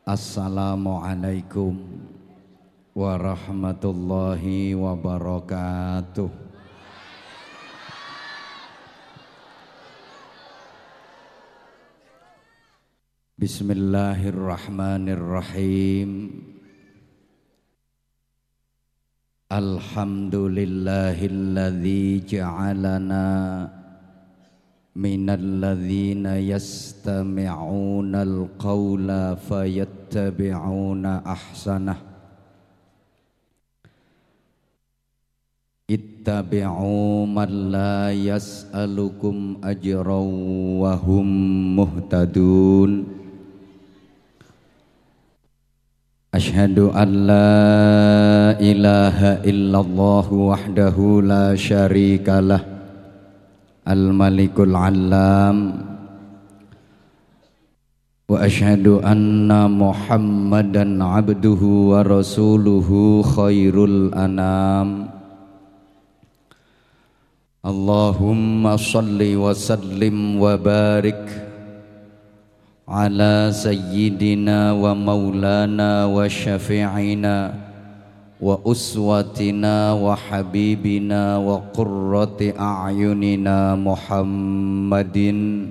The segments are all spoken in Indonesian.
Assalamualaikum warahmatullahi wabarakatuh. Bismillahirrahmanirrahim. Alhamdulillahilladzi ja'alana minalladzina yastami'unal qawla fayattabi'una ahsanah. Ittabi'u man la yas'alukum ajran wa hum muhtadun. Asyhadu an la ilaha illallah wahdahu la syarikalah Al-Malikul Alam, wa asyhadu anna Muhammadan abduhu wa rasuluhu khairul anam. Allahumma salli wa sallim wa barik ala sayyidina wa maulana wa syafi'ina wa uswatina wa habibina wa qurrati a'yunina Muhammadin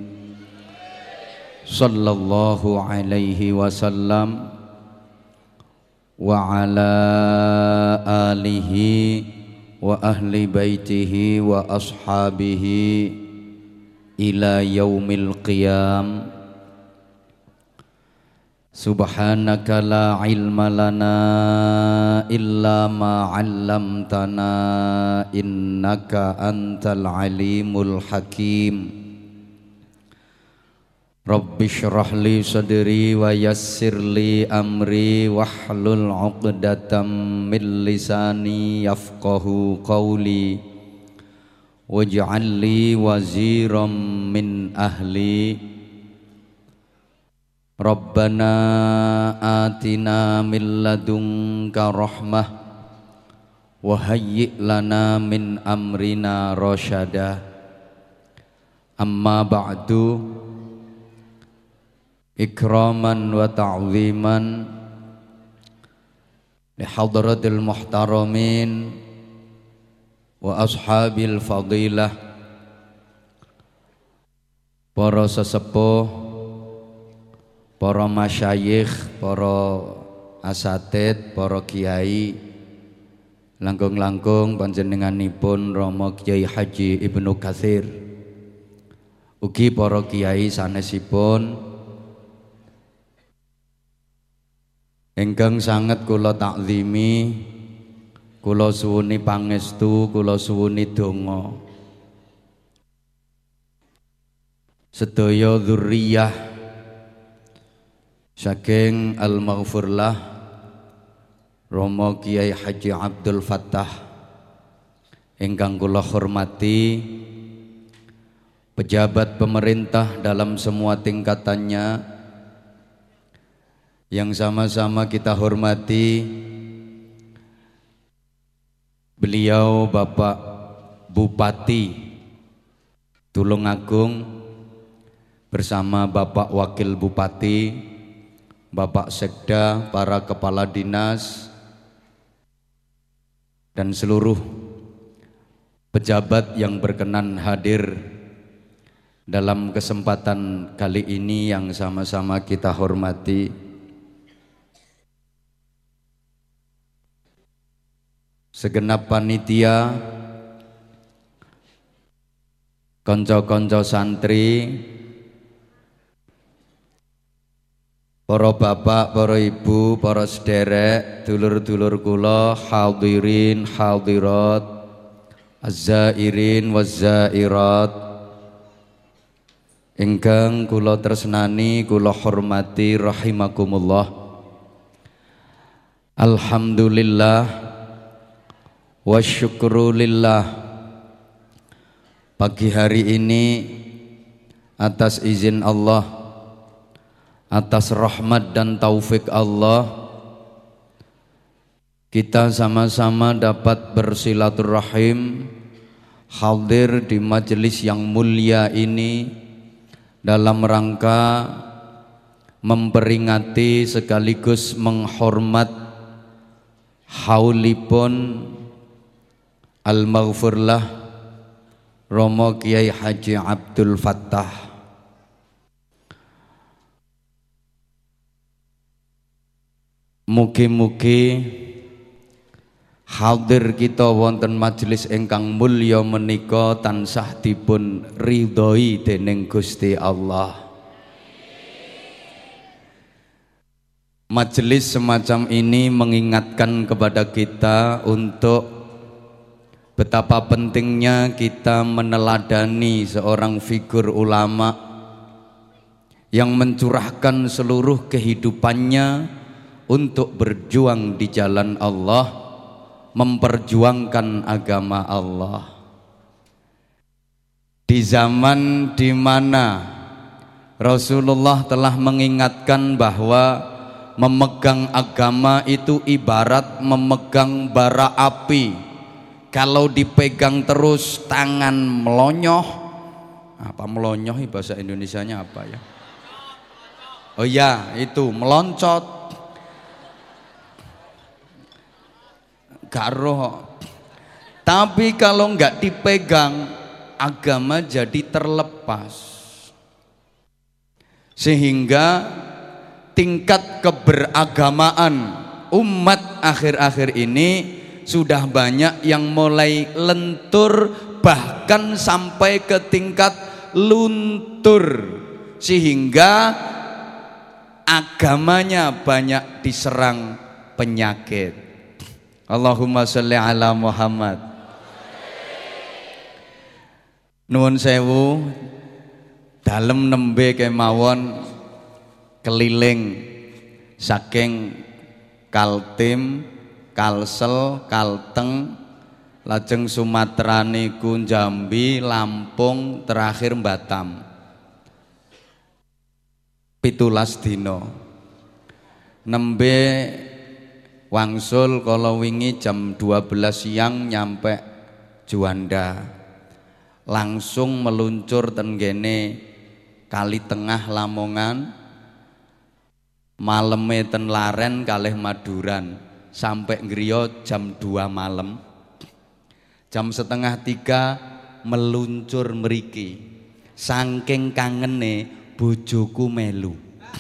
sallallahu alaihi wasallam wa ala alihi wa ahli baitihi wa ashabihi ila yaumil qiyam. Subhanaka la ilma lana illa ma 'allamtana innaka antal alimul hakim. Rabbi shrah li sadri wa yassir li amri wahlul 'uqdatam min lisani yafqahu qawli waj'al li waziran min ahli. Rabbana atina min ladunka rahmah wa hayyi' lana min amrina rasyada. Amma ba'du, ikraman wa ta'ziman li hadratil muhtaramin wa ashabil fadilah, para sesepuh, para masyayikh, para asatid, para kiai, langkung-langkung panjenenganipun Rama Kyai Haji Ibnu Katsir, ugi para kiai sanesipun ingkang sanget kula takzimi, kula suwuni pangestu, kula suwuni donga. Sedaya dzurriyyah saking al-maghfurlah Rama Kyai Haji Abdul Fattah ingkang kula hormati, pejabat pemerintah dalam semua tingkatannya yang sama-sama kita hormati, beliau Bapak Bupati Tulungagung bersama Bapak Wakil Bupati, Bapak Sekda, para kepala dinas, dan seluruh pejabat yang berkenan hadir dalam kesempatan kali ini yang sama-sama kita hormati. Segenap panitia, konco-konco santri, para bapak, para ibu, para sederek, dulur-dulur kula, hadirin, hadirat, az-zairin waz-zairat, ingkang kula tresnani, kula hormati rahimakumullah. Alhamdulillah wa syukrulillah, pagi hari ini atas izin Allah, atas rahmat dan taufik Allah, kita sama-sama dapat bersilaturahim, hadir di majelis yang mulia ini dalam rangka memperingati sekaligus menghormat haulipun al-maghfurlah Romo Kiai Haji Abdul Fattah. Mugi-mugi hadir kita wonten majelis ingkang mulya menika tansah dipun ridhoi dening Gusti Allah. Majelis semacam ini mengingatkan kepada kita untuk betapa pentingnya kita meneladani seorang figur ulama yang mencurahkan seluruh kehidupannya untuk berjuang di jalan Allah, memperjuangkan agama Allah. Di zaman di mana Rasulullah telah mengingatkan bahwa memegang agama itu ibarat memegang bara api. Kalau dipegang terus tangan melonyoh. Apa melonyoh bahasa Indonesianya apa ya? Oh ya, itu meloncot. Gak roh. Tapi kalau nggak dipegang, agama jadi terlepas. Sehingga tingkat keberagamaan umat akhir-akhir ini sudah banyak yang mulai lentur, bahkan sampai ke tingkat luntur, sehingga agamanya banyak diserang penyakit. Allahumma sholli ala Muhammad. Nuwun sewu, dalem nembe kemawon keliling saking Kaltim, Kalsel, Kalteng, lajeng Sumatera niku Jambi, Lampung, terakhir Batam. 17 dina. Nembe wangsul kalau wingi jam 12 siang nyampe Juanda. Langsung meluncur ten kene Kali Tengah Lamongan. Maleme ten Laren kalih Maduran sampai ngriya jam 2 malam. Jam setengah 3 meluncur mriki. Saking kangene bojoku melu.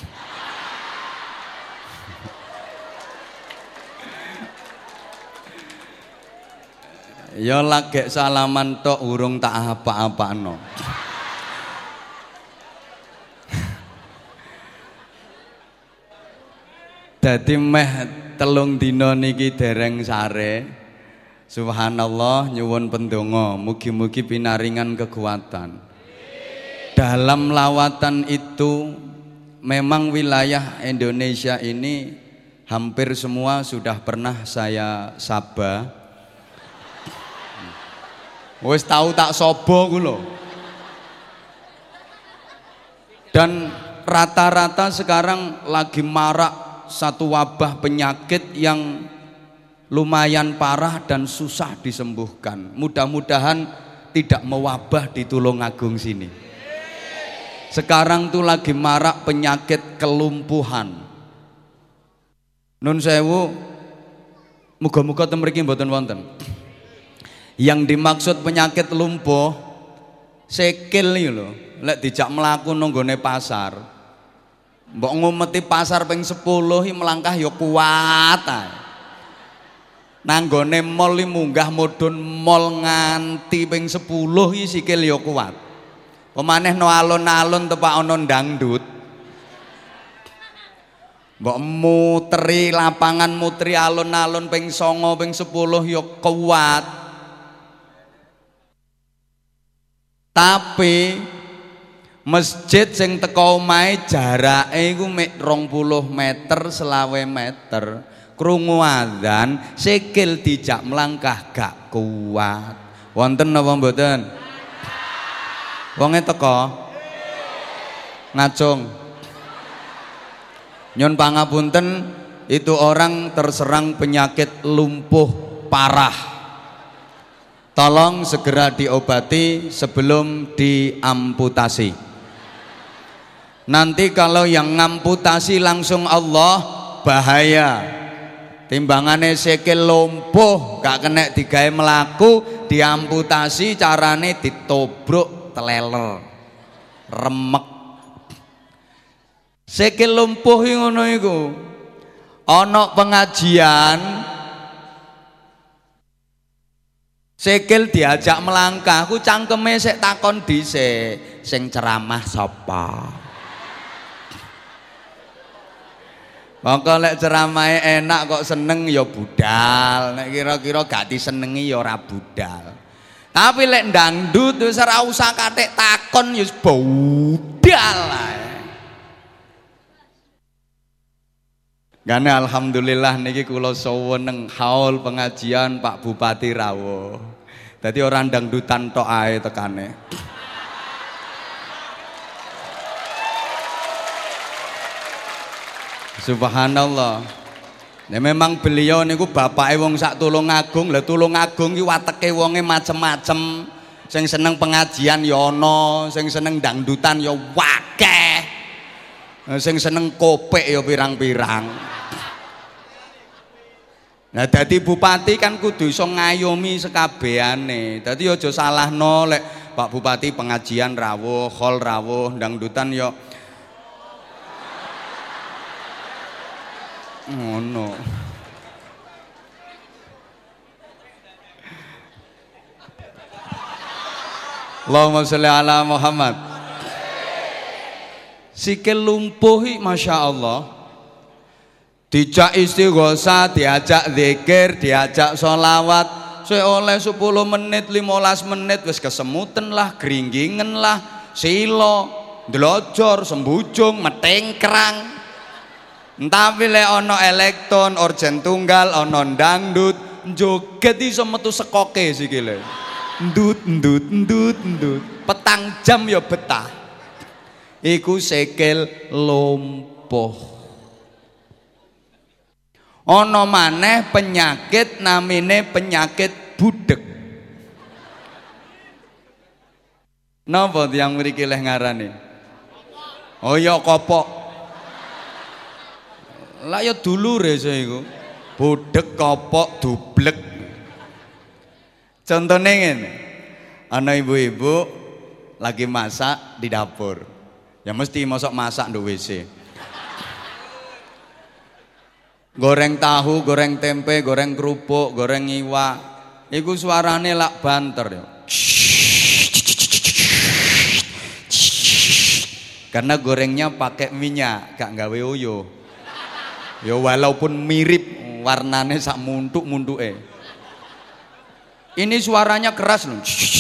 Ya lagi salaman tok urung tak apa-apano. Dadi meh 3 dina niki dereng sare. Subhanallah, nyuwun pendonga mugi-mugi pinaringan kekuatan. Dalam lawatan itu memang wilayah Indonesia ini hampir semua sudah pernah saya saba. Wis tahu tak sobo ku lho. Dan rata-rata sekarang lagi marak satu wabah penyakit yang lumayan parah dan susah disembuhkan. Mudah-mudahan tidak mewabah di Tulungagung sini. Sekarang tuh lagi marak penyakit kelumpuhan. Nun sewu, muga-muga ten mriki mboten wonten. Yang dimaksud penyakit lumpuh sikil iki lho, lek dijak mlaku nang nggone pasar. Mbok ngumeti pasar ping 10 iki melangkah ya kuat ae. Nanggone mall iki munggah mudhun mall nganti ping 10 iki sikil ya kuat. Pemaneh no alun-alun tepak ana dangdut. Mbok muteri lapangan muteri alun-alun ping 9 ping 10 ya kuat. Tapi masjid sing teko omahe jarake iku mek 20 meter 20 meter. Krungu adzan sikil dijak melangkah gak kuat. Wonten napa mboten? Wonge teko ngacung. Nyun pangapunten, itu orang terserang penyakit lumpuh parah. Tolong segera diobati sebelum diamputasi. Nanti kalau yang ngamputasi langsung Allah bahaya. Timbangane sikil lumpuh gak kena digawe melaku, diamputasi carane ditobruk teleler remek. Sikil lumpuh ngono iku ana pengajian sikil diajak melangkah ku cangkeme sik takon dhisik sing ceramah sapa. Mongko lek ceramahe enak kok seneng ya budal, nek kira-kira gak disenengi ya ora budal. Tapi lek dangdut wis ora usah kathik takon ya budal ae. Gane alhamdulillah niki kula seneng haul pengajian Pak Bupati rawuh. Dadi ora dangdutan tok ae tekane. Subhanallah. Nah, memang beliau niku bapake wong sak Tulungagung. Lah Tulungagung iki wateke wonge macem-macem. Sing seneng pengajian ya ana, sing seneng dangdutan ya wakeh. Sing seneng kopek ya pirang-pirang. Nah dadi bupati kan kudu iso ngayomi sekabehane. Dadi aja salahno lek Pak Bupati pengajian rawuh, khol rawuh, dangdutan ya ngono. Allahumma sholli ala Muhammad. Sikil lumpuh masya Allah. Dijak istighosah, diajak zikir, diajak sholawat, saya oleh 10 menit, 15 menit wis kesemutan lah, geringgingen lah, silo, delojor, sembujung, metengkrang. Tapi lek ana elektron, orjen tunggal, ana dangdut, joget iso metu sekoke sikile. Ndut ndut ndut ndut. Petang jam ya betah. Iku sikil lumpuh. Ana maneh penyakit namine penyakit budek. Napa tiyang mriki leh ngarani? Oh ya kopok. Lah ya dulure iku. Budek, kopok, dublek. Contone ngene. Ana ibu-ibu lagi masak di dapur. Ya mesti masak nduk WC. Goreng tahu, goreng tempe, goreng kerupuk, goreng iwak. Iku suarane lak banter ya. Karena gorengnya pakai minyak, gak nggawe oyo. Ya walaupun mirip warnane sak muntuk-muntuke. Ini suaranya keras loh.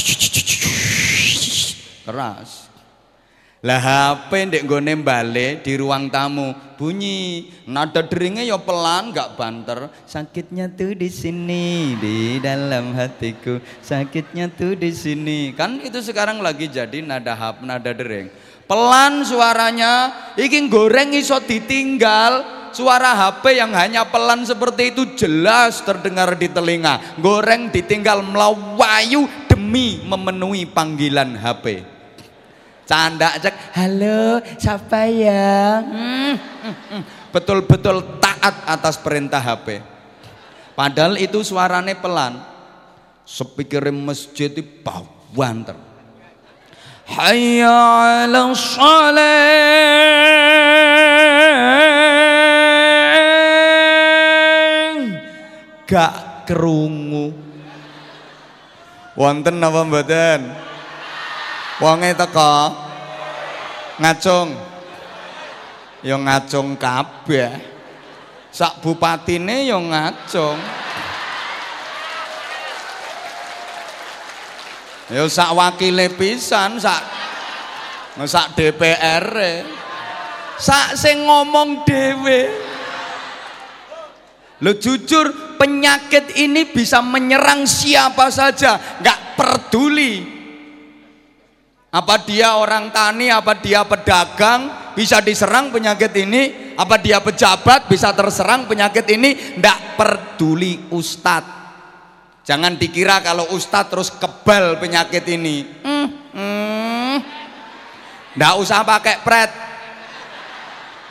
Keras. Lah HP ndek nggone mbale di ruang tamu bunyi, nada deringnya ya pelan gak banter. Sakitnya tuh di sini di dalam hatiku, sakitnya tuh di sini. Kan itu sekarang lagi jadi nada nada dering. Pelan suaranya, iki goreng iso ditinggal. Suara HP yang hanya pelan seperti itu jelas terdengar di telinga. Goreng ditinggal melawayu demi memenuhi panggilan HP. Canda cek, halo siapa ya? Betul-betul taat atas perintah HP. Padahal itu suaranya pelan. Speaker masjid itu banter. Hayya 'ala shalah. Gak kerungu. Wonten apa mboten? Wonge teko ngacung. Ya ngacung kabeh. Sak bupatine ya ngacung. Ya sak wakile pisan, sak DPR-e. Sak sing ngomong dhewe. Lo jujur penyakit ini bisa menyerang siapa saja, gak peduli apa dia orang tani, apa dia pedagang, bisa diserang penyakit ini. Apa dia pejabat, bisa terserang penyakit ini. Ndak peduli ustadz. Jangan dikira kalau ustadz terus kebal penyakit ini. Ndak usah pakai pret.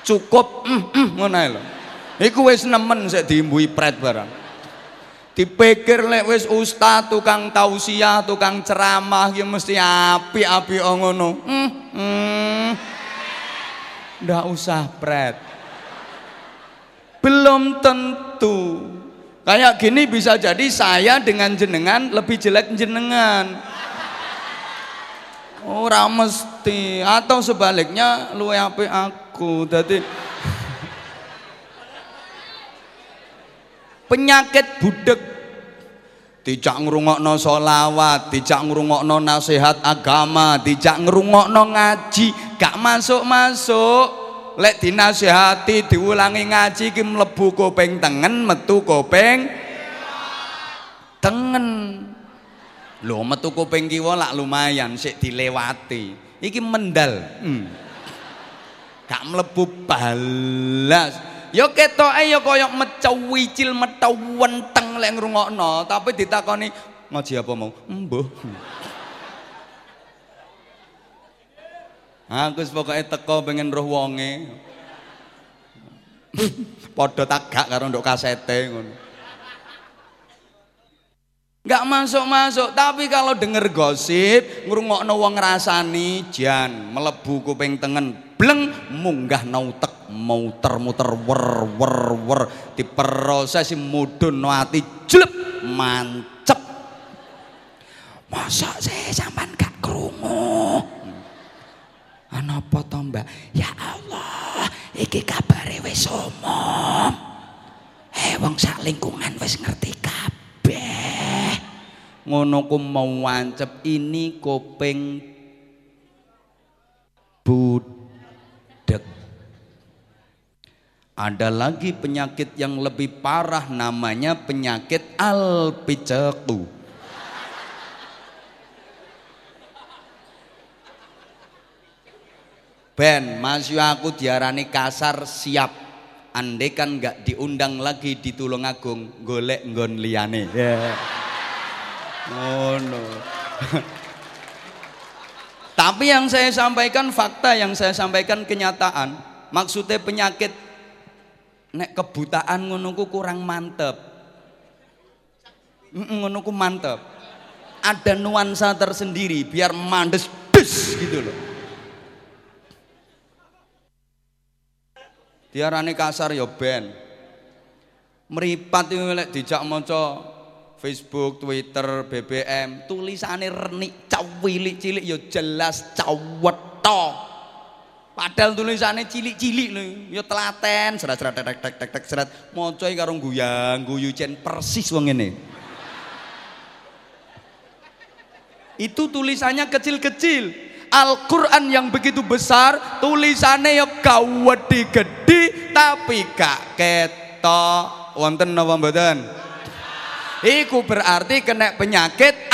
Cukup ngono ae lho. Iku wis nemen sik diimbui pret barang. Dipikir lek wis ustaz, tukang tausiah, tukang ceramah ki mesti apik-apik ngono. Ndak usah pret. Belum tentu. Kayak gini bisa jadi saya dengan jenengan lebih jelek jenengan. Ora mesti, atau sebaliknya luwe apik aku. Dadi penyakit budek, dijak ngrungokno sholawat, dijak ngrungokno nasihat agama, dijak ngrungokno ngaji, gak masuk-masuk. Lek dinasihati diulangi ngaji ki mlebu kuping tengen, metu kuping tengen. Lho metu kuping kiwa lak lumayan sik dilewati. Iki mendal. Gak mlebu balas. Ya ketoke ya kaya mecewicil metewenteng lek ngrungokno, tapi ditakoni ngaji apa mau? Mbuh. Aku pokoknya teko pengen roh wonge. Padha tagak karo nduk kasete ngono. Enggak masuk-masuk, tapi kalau denger gosip, ngrungokno wong ngrasani jan mlebu kuping tengen, bleng munggah nautek, muter-muter wer diproses mudhun ati jleb mancep. Masa sih sampean gak krungu? Napa to Mbak? Ya Allah, iki kabare wis umum. Wong sak lingkungan wis ngerti kabeh. Ngono ku mau wancep ini kuping budek. Ada lagi penyakit yang lebih parah, namanya penyakit alpiceku. Ben, masih aku diarani kasar siap. Andekan nggak diundang lagi di Tulungagung, golek nggon liyane. Oh no. Tapi yang saya sampaikan fakta, yang saya sampaikan kenyataan. Maksudnya penyakit nek kebutaan ngono ku kurang mantep. Ngono ku mantep. Ada nuansa tersendiri biar mandes des gitu loh. Diarani kasar ya ben. Meripat iki lek dijak maca Facebook, Twitter, BBM, tulisane renik cilik-cilik ya jelas cawetha. Padahal tulisane cilik-cilik lho, ya telaten, serat-serat tek serat, maca karo guyang-guyu cen persis wong ngene. Itu tulisannya kecil-kecil. Al-Quran yang begitu besar, tulisannya ya gede tapi gak ketok. Wonten napa mboten? Iku berarti kena penyakit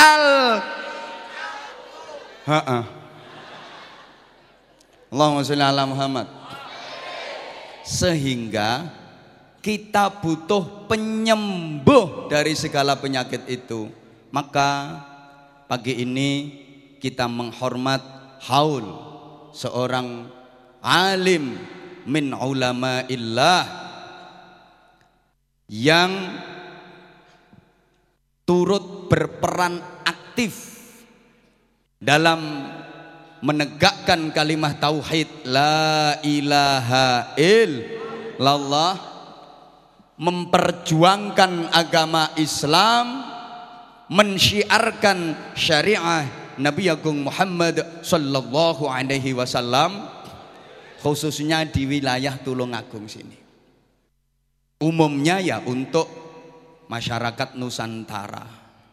Allahumma sholli ala Muhammad. Sehingga kita butuh penyembuh dari segala penyakit itu. Maka pagi ini kita menghormat haul seorang alim min ulama'illah yang turut berperan aktif dalam menegakkan kalimat tauhid la ilaha illallah, memperjuangkan agama Islam, mensyiarkan syariah Nabi Agung Muhammad sallallahu alaihi wasallam, khususnya di wilayah Tulungagung sini. Umumnya ya untuk masyarakat Nusantara.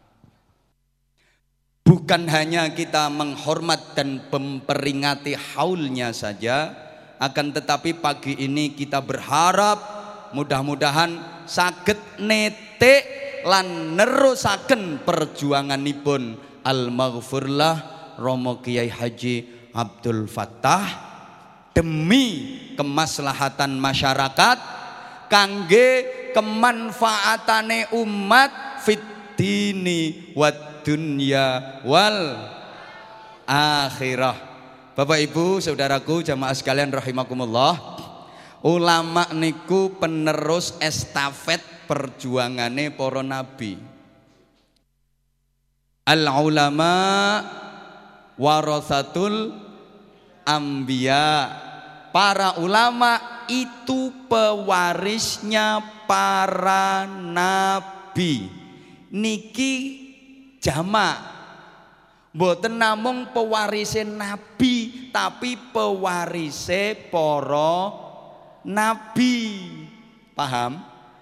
Bukan hanya kita menghormat dan memperingati haulnya saja, akan tetapi pagi ini kita berharap mudah-mudahan saged netik lan nerusaken perjuanganipun Al-Maghfurlah Romo Kiai Haji Abdul Fattah demi kemaslahatan masyarakat, kangge kemanfaatane umat fit dini wad dunya wal akhirah. Bapak Ibu saudaraku jamaah sekalian rahimakumullah, Ulama niku penerus estafet perjuangane para nabi. Al ulama warasatul anbiya. Para ulama itu pewarisnya para nabi. Niki jamak. Mboten namung pewarise nabi, tapi pewarise para nabi. Paham?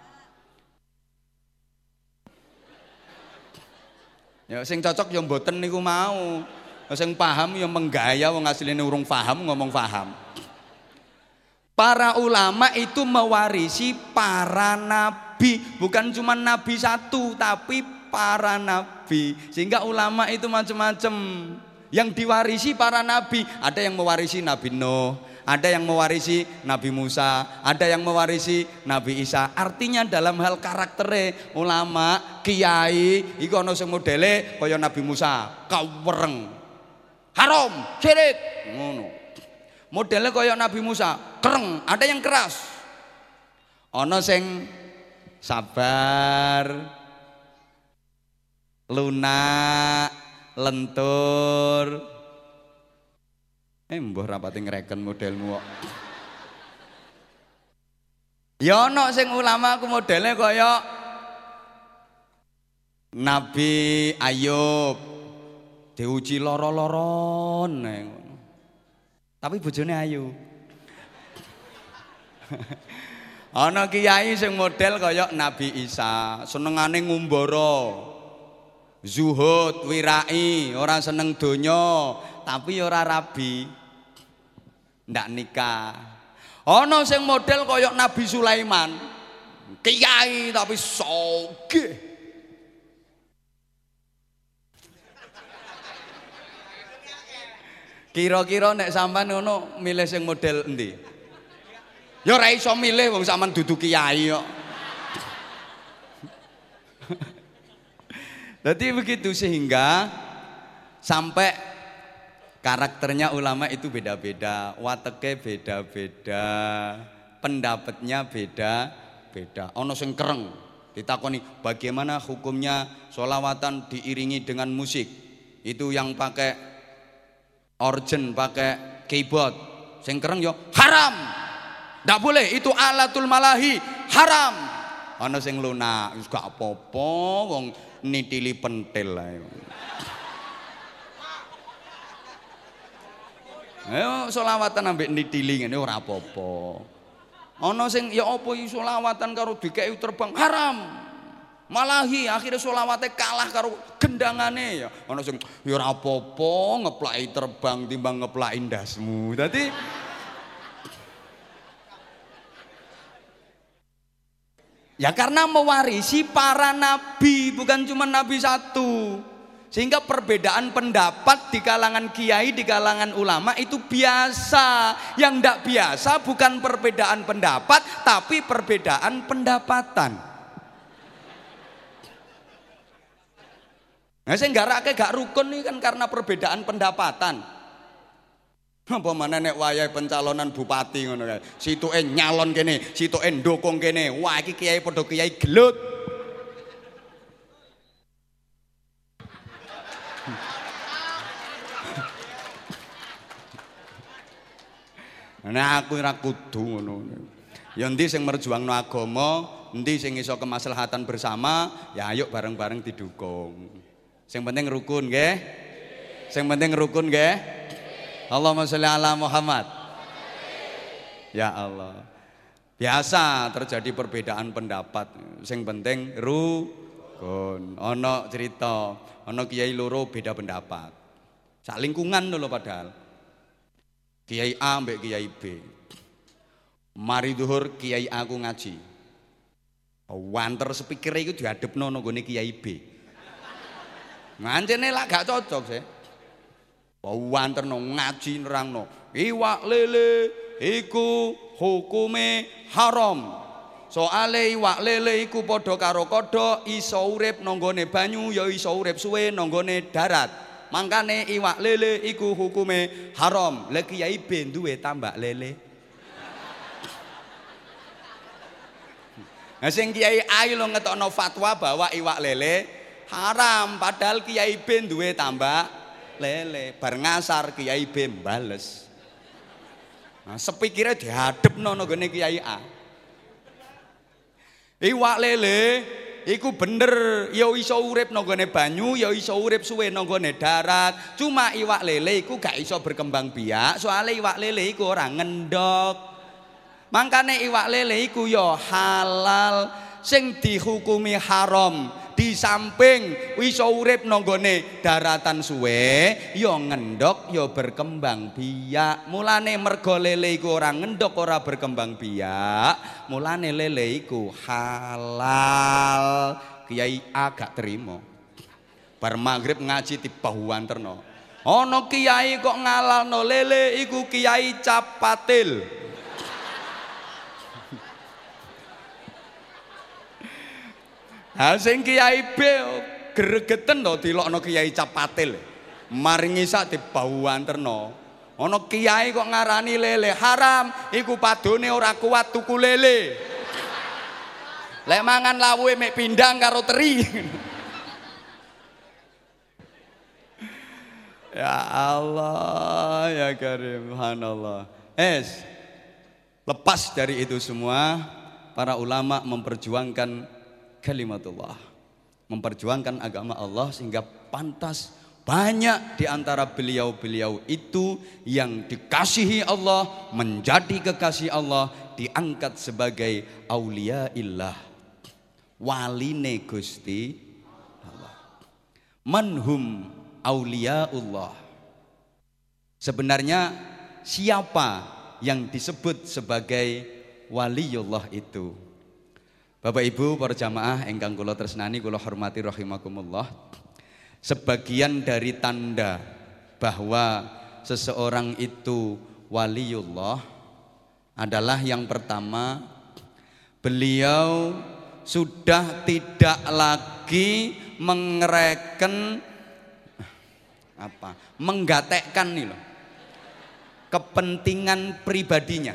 Ya sing cocok ya mboten niku mau. Sing paham ya menggaya wong asline urung paham ngomong paham. Para ulama itu mewarisi para nabi, bukan cuma nabi satu tapi para nabi. Sehingga ulama itu macam-macam. Yang diwarisi para nabi, ada yang mewarisi Nabi Nuh, ada yang mewarisi Nabi Musa, ada yang mewarisi Nabi Isa. Artinya dalam hal karaktere ulama, kiai iku ana sing modele kaya Nabi Musa, kawereng. Haram, syirik, ngono. Modele kaya Nabi Musa, kereng, ada yang keras. Ana sing sabar, lunak, lentur. Mbah rapati ngreken modelmu kok. Ya ana sing ulama ku modele kaya Nabi Ayub. Diuji loro-loron ngono. Tapi bojone ayu. Ana kiai sing model kaya Nabi Isa, senengane ngumbara. Zuhud, wirai, ora seneng donya, tapi ora rabi. Ndak nikah. Ana sing model kaya Nabi Sulaiman. Kiai tapi sogeh. Kira-kira nek sampean ngono milih sing model endi? Ya ora iso milih wong sampean dudu kiai kok. Jadi begitu sehingga sampai karakternya ulama itu beda-beda, wateke beda-beda, pendapatnya beda-beda. Ono sing kereng, ditakoni bagaimana hukumnya sholawatan diiringi dengan musik. Itu yang pakai organ, pakai keyboard. Sing kereng yo haram. Ndak boleh, itu alatul malahi, haram. Ono sing lunak, wis gak apa-apa wong nitili pentil ae. Ayo selawatan ambek nitili ngene ora apa-apa. Ana sing ya apa iki selawatan karo dikeki terbang haram. Malahi akhirnya selawate kalah karo gendangane ya. Ana sing ya ora apa-apa ngeplaki terbang timbang ngeplaki ndasmu. Dadi ya karena mewarisi para nabi, bukan cuma nabi satu. Sehingga perbedaan pendapat di kalangan kiai, di kalangan ulama itu biasa. Yang tidak biasa bukan perbedaan pendapat, tapi perbedaan pendapatan. Nah, saya gak rukun nih kan karena perbedaan pendapatan. Apa mana nek wayahe pencalonan bupati ngono kae. Situke nyalon kene, situke ndukung kene. Wah iki kiai padha kiai gelut. Nah aku ora kudu ngono. Ya endi sing merjuangno agama, endi sing iso kemaslahatan bersama, ya ayo bareng-bareng didukung. Sing penting rukun nggih. Sing penting rukun nggih. Allahumma sholli ala Muhammad. Ya Allah. Biasa terjadi perbedaan pendapat. Sing penting rukun. Ono cerita, ono kiai loro beda pendapat. Sak lingkungan lho padahal. Kiai A mbek kiai B. Mari zuhur kiai A ku ngaji. Wanter speakere iku diadepno nang gone kiai B. Ngancene lak gak cocok sih. Wanterno ngaji nerangno iwak lele iku hukume haram. Soale iwak lele iku padha karo kodhok, iso urip nang gone banyu ya iso urip suwe nang gone darat. Mangkane iwak lele iku hukume haram. Lah Kiai B duwe tambak lele. Nah sing Kiai A lo ngetokno fatwa bahwa iwak lele haram, padahal Kiai B duwe tambak lele. Bar ngasar Kiai B bales. Nah sepikire dihadepno nang gone Kiai A. Iwak lele iku bener ya iso urip nang gone banyu, ya iso urip suwe nang gone darat. Cuma iwak lele iku gak iso berkembang biak, soalnya iwak lele iku ora ngendhok. Mangkane iwak lele iku ya halal, sing dihukumi haram di samping iso urip nang gone daratan suwe ya ngendhok ya berkembang biak. Mulane mergo lele iku ora ngendhok ora berkembang biak, mulane lele iku halal. Kiai A gak terima. Bar magrib ngaji dibahuanterno. Ana kiai kok ngalalno lele iku Kiai Capatil. Sing Kiai B gregeten to dilokno Kiai Capatil. Maringi sak dibahuanterno. Ana kiai kok ngarani lele haram, iku padone ora kuat tuku lele. Lek mangan lawuhe mek pindang karo teri. Ya Allah, ya Karim, subhanallah. Lepas dari itu semua, para ulama memperjuangkan kalimatullah, memperjuangkan agama Allah sehingga pantas banyak di antara beliau-beliau itu yang dikasihi Allah, menjadi kekasih Allah, diangkat sebagai auliaillah, waline Gusti Allah. Manhum auliaullah. Sebenarnya siapa yang disebut sebagai waliullah itu? Bapak Ibu para jamaah ingkang kula tresnani kula hormati rahimakumullah. Sebagian dari tanda bahwa seseorang itu waliullah adalah yang pertama, beliau sudah tidak lagi menggatekkan nih loh, kepentingan pribadinya.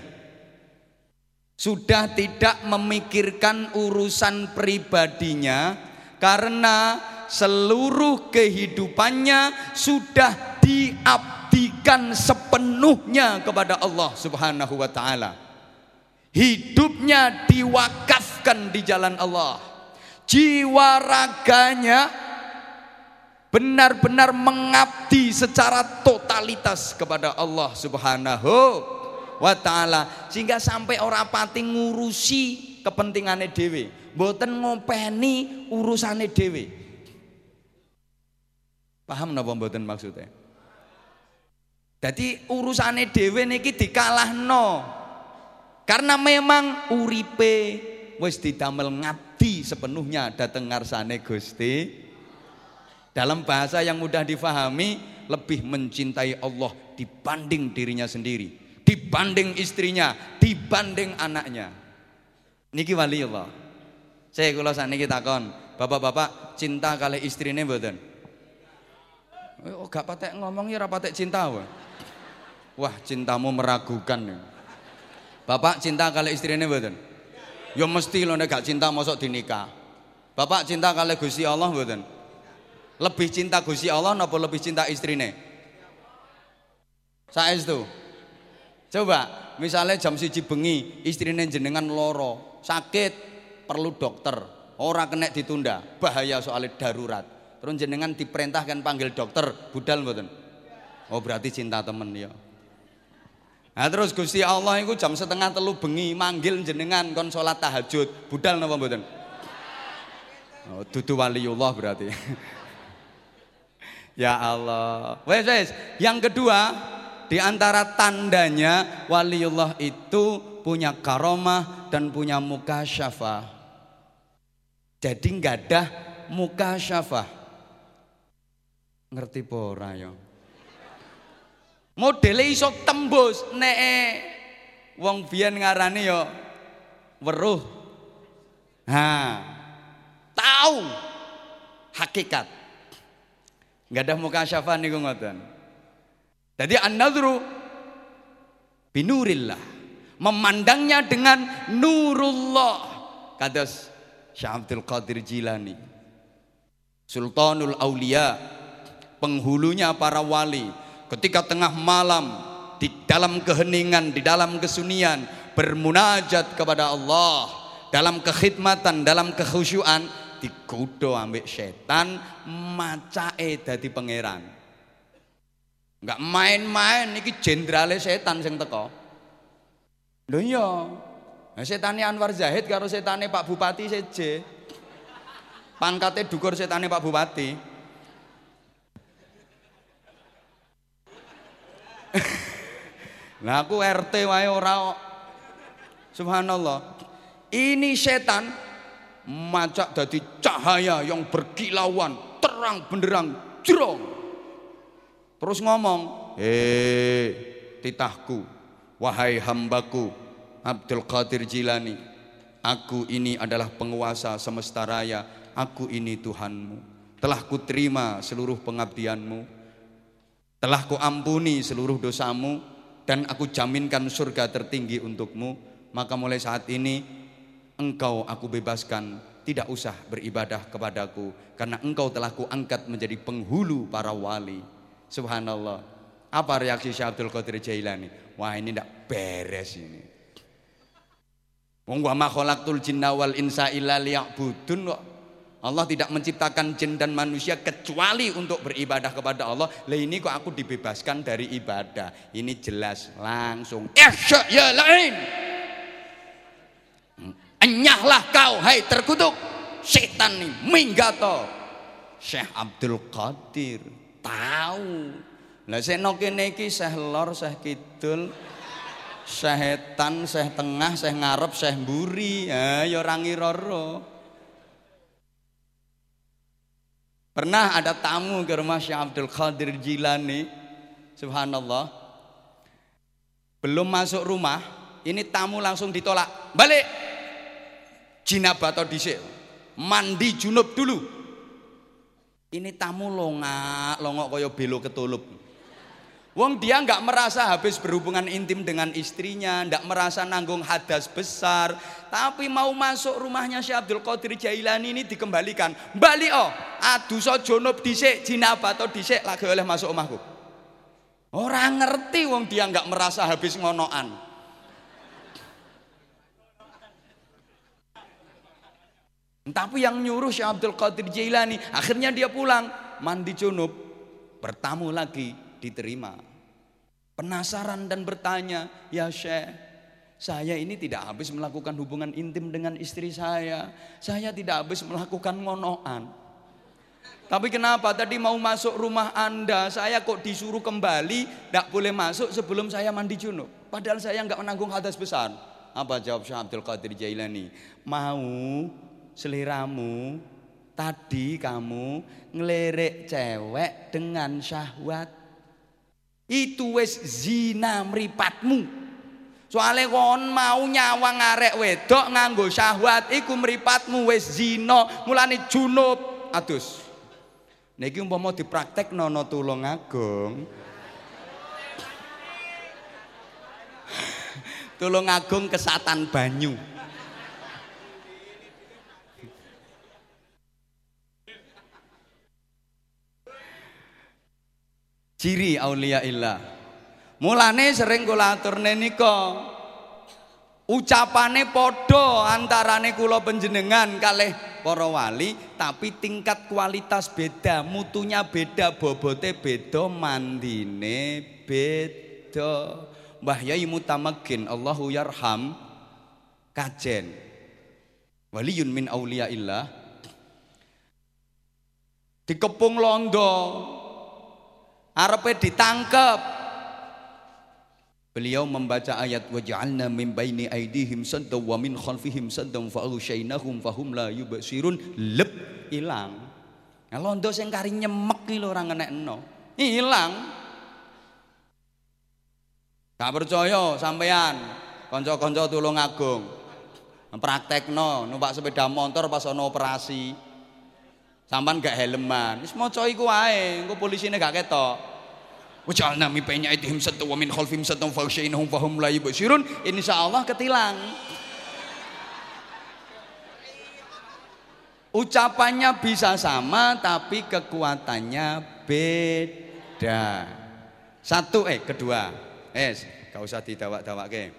Sudah tidak memikirkan urusan pribadinya karena seluruh kehidupannya sudah diabdikan sepenuhnya kepada Allah Subhanahu wa taala. Hidupnya diwakafkan di jalan Allah. Jiwa raganya benar-benar mengabdi secara totalitas kepada Allah Subhanahu wa ta'ala, sehingga sampai ora pati ngurusi kepentingane dhewe, mboten ngopeni urusane dhewe. Paham napa mboten maksudnya? Jadi urusane dhewe niki dikalahno karena memang uripe wis didamel ngabdi sepenuhnya dhateng ngarsane Gusti. Dalam bahasa yang mudah difahami, lebih mencintai Allah dibanding dirinya sendiri, dibanding istrinya, dibanding anaknya. Niki waliullah. Saya kula sakniki takon, bapak-bapak cinta kali istrine mboten? Oh, gak patek ngomong ya ora patek cinta wae. Wah, cintamu meragukan. Bapak cinta kali istrine mboten? Ya mesti lho nek gak cinta mosok dinikah. Bapak cinta kali Gusti Allah mboten? Lebih cinta Gusti Allah napa lebih cinta istrine? Saestu. Coba, misalnya jam 1 bengi, istrine jenengan loro, sakit, perlu dokter, ora kena ditunda, bahaya soalnya darurat. Terus jenengan diperintahkan panggil dokter, budal mboten? Oh berarti cinta temen ya. Nah terus Gusti Allah itu jam 2:30 bengi manggil jenengan kon salat tahajud, budal napa mboten? Oh dudu waliullah berarti. Ya Allah. Wes. Yang kedua, di antara tandanya waliullah itu punya karomah dan punya mukasyafah. Jadi nggak ada mukasyafah. Ngerti pora ya? Modele iso tembus nek wong biyen ngarani ya weruh. Tahu hakikat. Nggak ada mukasyafah niku ngoten. Jadi an-nadhru binurillah, memandangnya dengan nurullah. kados Syekh Abdul Qadir Jilani, Sultanul Aulia, penghulunya para wali. Ketika tengah malam di dalam keheningan, di dalam kesunyian bermunajat kepada Allah, dalam kekhidmatan, dalam kekhusyuan, digodho ambek setan, macake dadi pangeran. Enggak main-main, iki jenderale setan sing teko. Lho iya. Nah, setane Anwar Zahid karo setane Pak Bupati seje. Pangkate dukur setane Pak Bupati. Nah aku RT wae ora. Subhanallah. Ini setan macak dadi cahaya yang berkilauan, terang benderang, jrong. Terus ngomong, titahku, wahai hambaku Abdul Qadir Jilani, aku ini adalah penguasa semesta raya, aku ini Tuhanmu. Telah kuterima seluruh pengabdianmu, telah kuampuni seluruh dosamu, dan aku jaminkan surga tertinggi untukmu. Maka mulai saat ini engkau aku bebaskan, tidak usah beribadah kepadaku, karena engkau telah kuangkat menjadi penghulu para wali. Subhanallah. Apa reaksi Syekh Abdul Qadir Jailani? Wah ini tidak beres ini. Wong wa ma khalaqtul jinna wal insa illa liya'budun. Allah tidak menciptakan jin dan manusia kecuali untuk beribadah kepada Allah. Lah ini kok aku dibebaskan dari ibadah. Ini jelas langsung ihsya ya lain. Enyahlah kau hai terkutuk, setan nih minggato. Syekh Abdul Qadir tahu. Lah seno kene iki Syekh lor, Syekh kidul, setan, Syekh tengah, Syekh ngarep, Syekh mburi. Ya ora ngira-ira. Pernah ada tamu ke rumah Syekh Abdul Qadir Jilani. Subhanallah. Belum masuk rumah, ini tamu langsung ditolak. Balik. Jinabah atau dhisik. Mandi junub dulu. Ini tamu longok kaya belo ketulup. Wong dia enggak merasa habis berhubungan intim dengan istrinya, enggak merasa nanggung hadas besar, tapi mau masuk rumahnya Syekh Abdul Qadir Jailani ini dikembalikan. Balik aduh so junub dhisik, jinabah atau dhisik lagi oleh masuk omahku. Orang ngerti wong dia enggak merasa habis ngonoan. Tapi yang nyuruh Syekh Abdul Qadir Jailani, akhirnya dia pulang, mandi junub, bertamu lagi, diterima. Penasaran dan bertanya, ya Syekh, saya ini tidak habis melakukan hubungan intim dengan istri saya tidak habis melakukan ngonoan. Tapi kenapa tadi mau masuk rumah Anda, saya kok disuruh kembali, tidak boleh masuk sebelum saya mandi junub. Padahal saya enggak menanggung hadas besar. Apa jawab Syekh Abdul Qadir Jailani? Mau seliramu, tadi kamu ngelirik cewek dengan syahwat, itu wis zina mripatmu. Soale kon mau nyawang arek wedok nganggo syahwat, iku mripatmu wis zina, mulane junub. Adus niki umpama dipraktekno no Tulungagung. Tulungagung kesatan banyu. Ciri aulia illah. Mulane sering kula aturne nika, ucapane padha antarane kula panjenengan kalih para wali, tapi tingkat kualitas beda, mutunya beda, bobote beda, mandine beda. Mbah Yai Mutamakin Allahu yarham kajen waliyun min aulia illah dikepung londo, arepe ditangkep. Beliau membaca ayat waja'alna min baini aidihim sadda wa min khalfihim saddan fa aghshaynahum fahum la yubsirun, lep ilang. Nah londo sing kari nyemek iki lho ora ngenekno. Ilang. Gak percaya sampean kanca-kanca Tulungagung praktekno numpak sepeda motor pas ana operasi. Sampan gak helman, wis maca iku wae, engko polisine gak ketok. Waj'alna min baini aydihim saddan wa min khalfihim saddan fa aghshaynahum fahum la yubsirun, insyaallah ketilang. Ucapannya bisa sama tapi kekuatannya beda. Kedua. Gak usah didawak-dawake.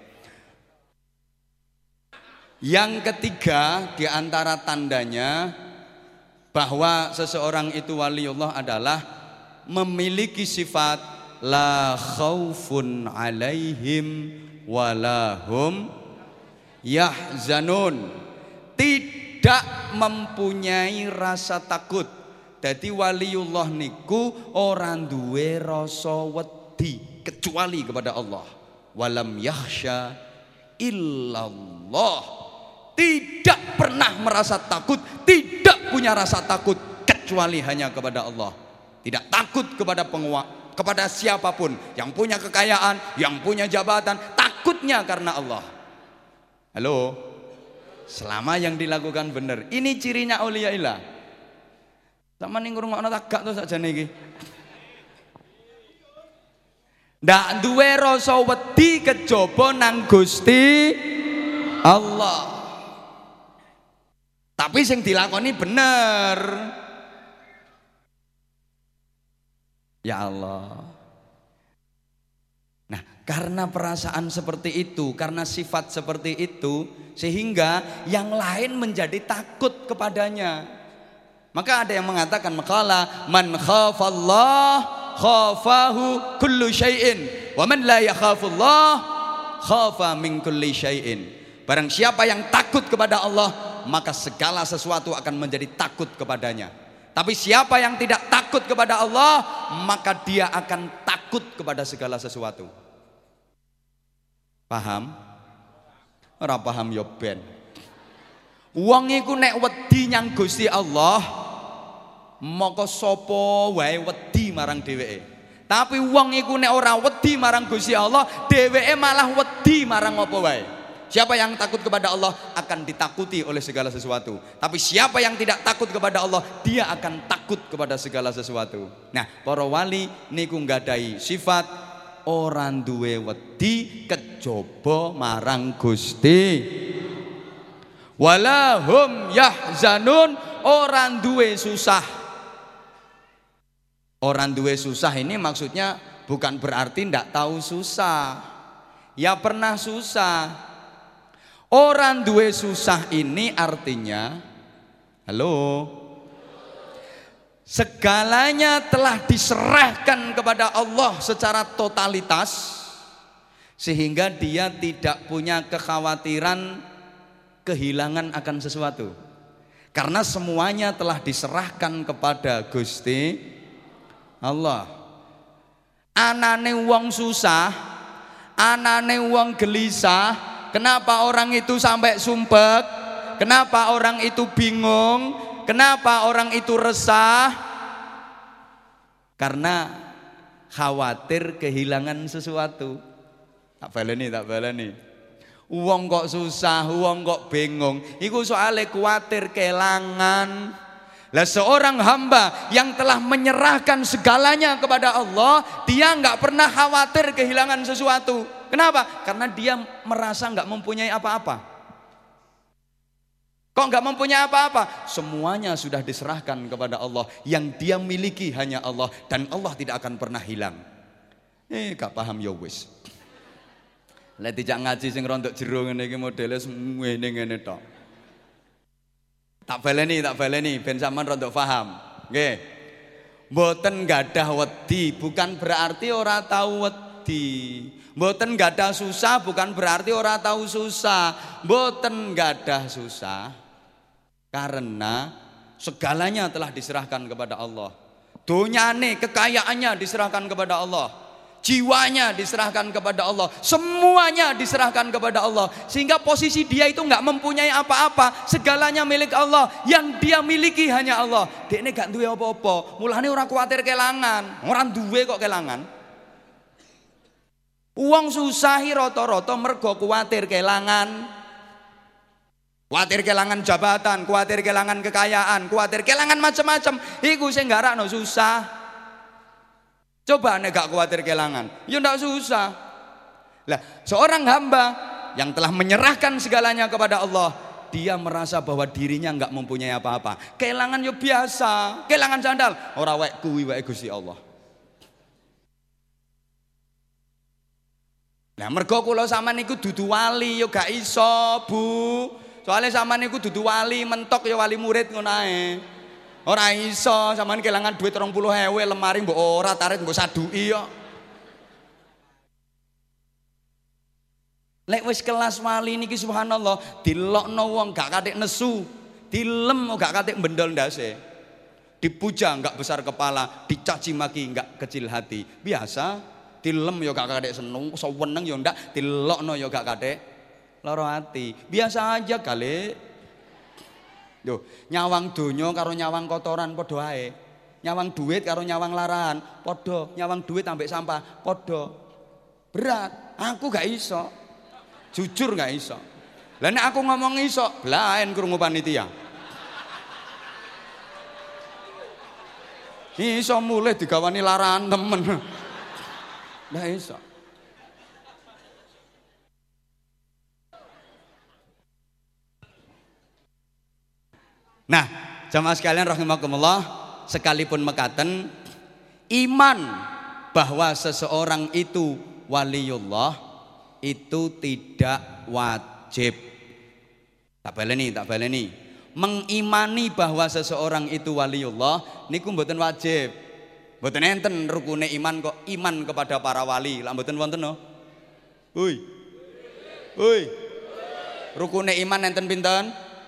Yang ketiga di antara tandanya bahwa seseorang itu waliullah adalah memiliki sifat la khaufun alaihim walahum yahzanun, tidak mempunyai rasa takut. Jadi waliullah niku orang duwe rasa wedi kecuali kepada Allah. Walam yakhsha illallah, tidak pernah merasa takut, tidak punya rasa takut kecuali hanya kepada Allah. Tidak takut kepada kepada siapapun yang punya kekayaan, yang punya jabatan, takutnya karena Allah. Halo, selama yang dilakukan benar, ini cirinya auliyaillah. Sama ning ngrungokno tagak to sakjane iki. Ndak duwe rasa wedi kejaba nang Gusti Allah. Tapi sing dilakoni bener. Ya Allah. Nah, karena perasaan seperti itu, karena sifat seperti itu, sehingga yang lain menjadi takut kepadanya. Maka ada yang mengatakan maqala man khafallah khafahu kullu syai'in wa man la yakhafullah khafa min kulli syai'in. Barang siapa yang takut kepada Allah, maka segala sesuatu akan menjadi takut kepadanya. Tapi siapa yang tidak takut kepada Allah, maka dia akan takut kepada segala sesuatu. Paham? Ora paham ya ben. Wong iku nek wedi nyang Gusti Allah, maka sapa wae wedi marang dheweke. Tapi wong iku nek ora wedi marang Gusti Allah, dheweke malah wedi marang apa wae. Siapa yang takut kepada Allah akan ditakuti oleh segala sesuatu. Tapi siapa yang tidak takut kepada Allah, dia akan takut kepada segala sesuatu. Nah, para wali niku nggadhahi sifat orang duwe wedi kejaba marang Gusti. Walahum yahzanun, orang duwe susah. Orang duwe susah ini maksudnya bukan berarti ndak tahu susah. Ya pernah susah. Orang duwe susah ini artinya, halo, segalanya telah diserahkan kepada Allah secara totalitas, sehingga dia tidak punya kekhawatiran kehilangan akan sesuatu, karena semuanya telah diserahkan kepada Gusti Allah. Anane wong susah, anane wong gelisah. Kenapa orang itu sampai sumpek? Kenapa orang itu bingung? Kenapa orang itu resah? Karena khawatir kehilangan sesuatu. Tak baleni. Wong kok susah, wong kok bingung. Iku soalnya khawatir kehilangan. Lah seorang hamba yang telah menyerahkan segalanya kepada Allah, dia nggak pernah khawatir kehilangan sesuatu. Kenapa? Karena dia merasa nggak mempunyai apa-apa. Kok nggak mempunyai apa-apa? Semuanya sudah diserahkan kepada Allah. Yang dia miliki hanya Allah, dan Allah tidak akan pernah hilang. Gak paham ya wis. Lek dijak ngaji sing rontok jero ngene iki modele ngene tok. Tak baleni ben sampean rontok paham. Nggih. Mboten gadah wedi bukan berarti ora tahu wedi. Mboten gadah susah bukan berarti ora tahu susah. Mboten gadah susah karena segalanya telah diserahkan kepada Allah. Donyane, kekayaannya diserahkan kepada Allah. Jiwanya diserahkan kepada Allah. Semuanya diserahkan kepada Allah. Sehingga posisi dia itu nggak mempunyai apa-apa. Segalanya milik Allah. Yang dia miliki hanya Allah. Dekne gak duwe apa-apa. Mulane ora kuwatir kelangan. Ora duwe kok kelangan. Uang susahi rata-rata mergo kuwatir kelangan. Kuwatir kelangan jabatan, kuwatir kelangan kekayaan, kuwatir kelangan macam-macam. Iku sing garakno susah. Coba nek gak kuwatir kelangan, ya ndak susah. Lah, seorang hamba yang telah menyerahkan segalanya kepada Allah, dia merasa bahwa dirinya enggak mempunyai apa-apa. Kehilangan yo biasa, kehilangan sandal, ora wek kuwi wae Gusti Allah. Nah mergo kula sampean niku dudu wali yo gak iso, Bu. Soale sampean niku dudu wali mentok yo wali murid ngono ae. Ora iso sampean kehilangan duit 20.000 lemari mbok ora tarik mbok saduki yo. Lek wis kelas wali niki subhanallah dilokno wong gak katik nesu, dilem gak katik bendol ndase. Dipuja enggak besar kepala, dicaci maki enggak kecil hati. Biasa, dilem ya gak katik seneng, seneng ya ndak, dilokno ya gak katik lara hati. Biasa aja kali. Yo, nyawang donya karo nyawang kotoran padha ae. Nyawang duit karo nyawang larangan padha, nyawang duit ambek sampah padha. Berat, aku gak iso. Jujur gak iso. Lah nek aku ngomong iso, blaen krungu panitia. Iso mulih digawani larangan temen. Lah iso. Nah, jamaah sekalian rahimakumullah, sekalipun mekaten iman bahwa seseorang itu waliullah itu tidak wajib. Tak baleni. Mengimani bahwa seseorang itu waliullah niku mboten wajib. Mboten enten rukune iman kok iman kepada para wali. Lah mboten wonten no. Hoi. Rukune iman enten pinten?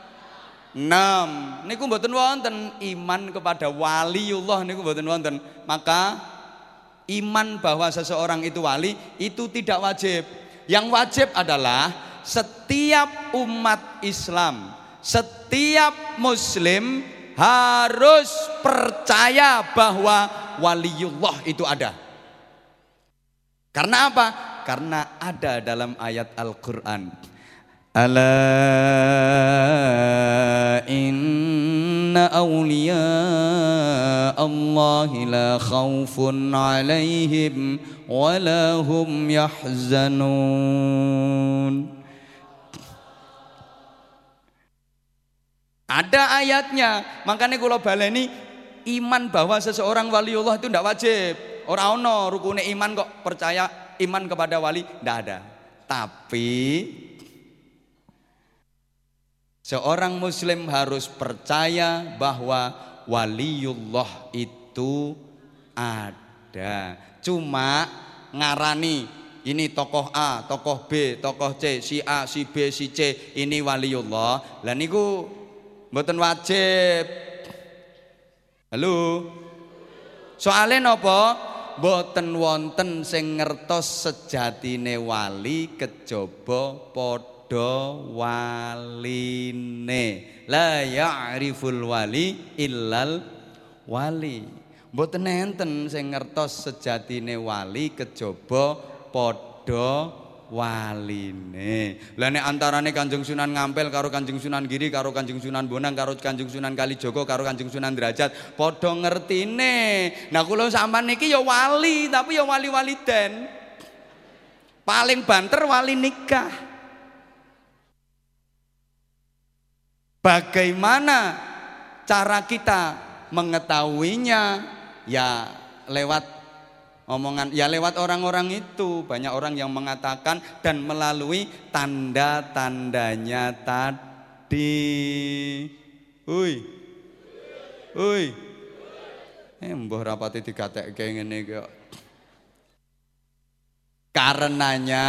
6. Niku mboten wonten iman kepada waliullah niku mboten wonten. Maka iman bahwa seseorang itu wali itu tidak wajib. Yang wajib adalah setiap umat Islam, setiap muslim harus percaya bahwa waliullah itu ada. Karena apa? Karena ada dalam ayat Al-Qur'an. Ala inna awliya Allahi la khawfun alaihim wa la hum yahzanun. Ada ayatnya, makanya kalau baleni iman bahwa seseorang waliullah itu tidak wajib. Ora ono rukune iman kok percaya iman kepada wali, tidak ada. Tapi seorang muslim harus percaya bahwa waliullah itu ada. Cuma ngarani ini tokoh A, tokoh B, tokoh C, si A, si B, si C ini waliullah. Lah niku mboten wajib. Halo. Soale napa? Mboten wonten sing ngertos sejatine wali kejaba padha waline. La ya'riful wali illal wali. Mboten enten sing ngertos sejatine wali kejaba padha waline. Lah nek antarane Kanjeng Sunan Ngampel karo Kanjeng Sunan Giri karo Kanjeng Sunan Bonang karo Kanjeng Sunan Kalijaga karo Kanjeng Sunan Derajat padha ngertine. Nah kula sampean niki ya wali tapi ya wali-wali den. Paling banter wali nikah. Bagaimana cara kita mengetahuinya? Ya lewat omongan, ya lewat orang-orang itu. Banyak orang yang mengatakan dan melalui tanda-tandanya tadi. Mbah rapati digatekke ngene kok. Karenanya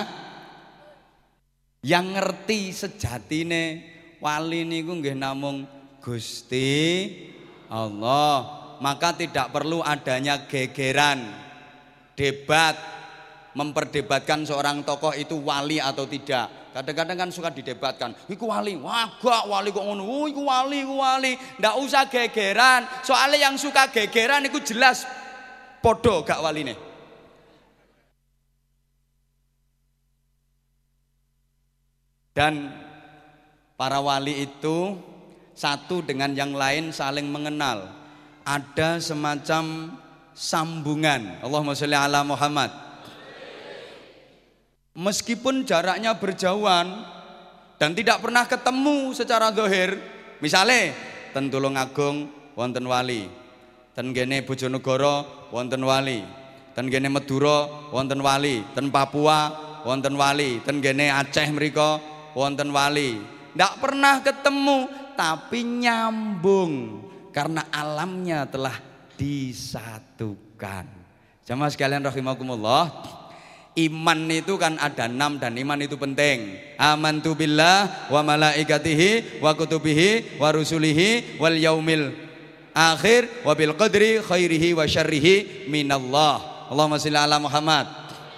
yang ngerti sejatine wali niku nggih namung Gusti Allah. Maka tidak perlu adanya gegeran, debat, memperdebatkan seorang tokoh itu wali atau tidak. Kadang-kadang kan suka didebatkan, iku wali, wah gak wali kok ngono, iku wali. Ndak usah gegeran, soalnya yang suka gegeran itu jelas podo gak waline. Dan para wali itu satu dengan yang lain saling mengenal. Ada semacam sambungan. Allahumma sholli ala Muhammad. Meskipun jaraknya berjauhan, dan tidak pernah ketemu secara zahir. Misale ten Tulungagung wonten wali, ten kene Bojonegoro wonten wali, ten kene Madura wonten wali, ten Papua wonten wali, ten kene Aceh mriko wonten wali. Ndak pernah ketemu tapi nyambung karena alamnya telah disatukan. Jamaah sekalian rahimakumullah, iman itu kan ada 6 dan iman itu penting. Amantu billah wa malaikatihi wa kutubihi wa rusulihi wal yaumil akhir wa bil qadri khairihi wa syarrihi minallah. Allahumma sholli ala Muhammad.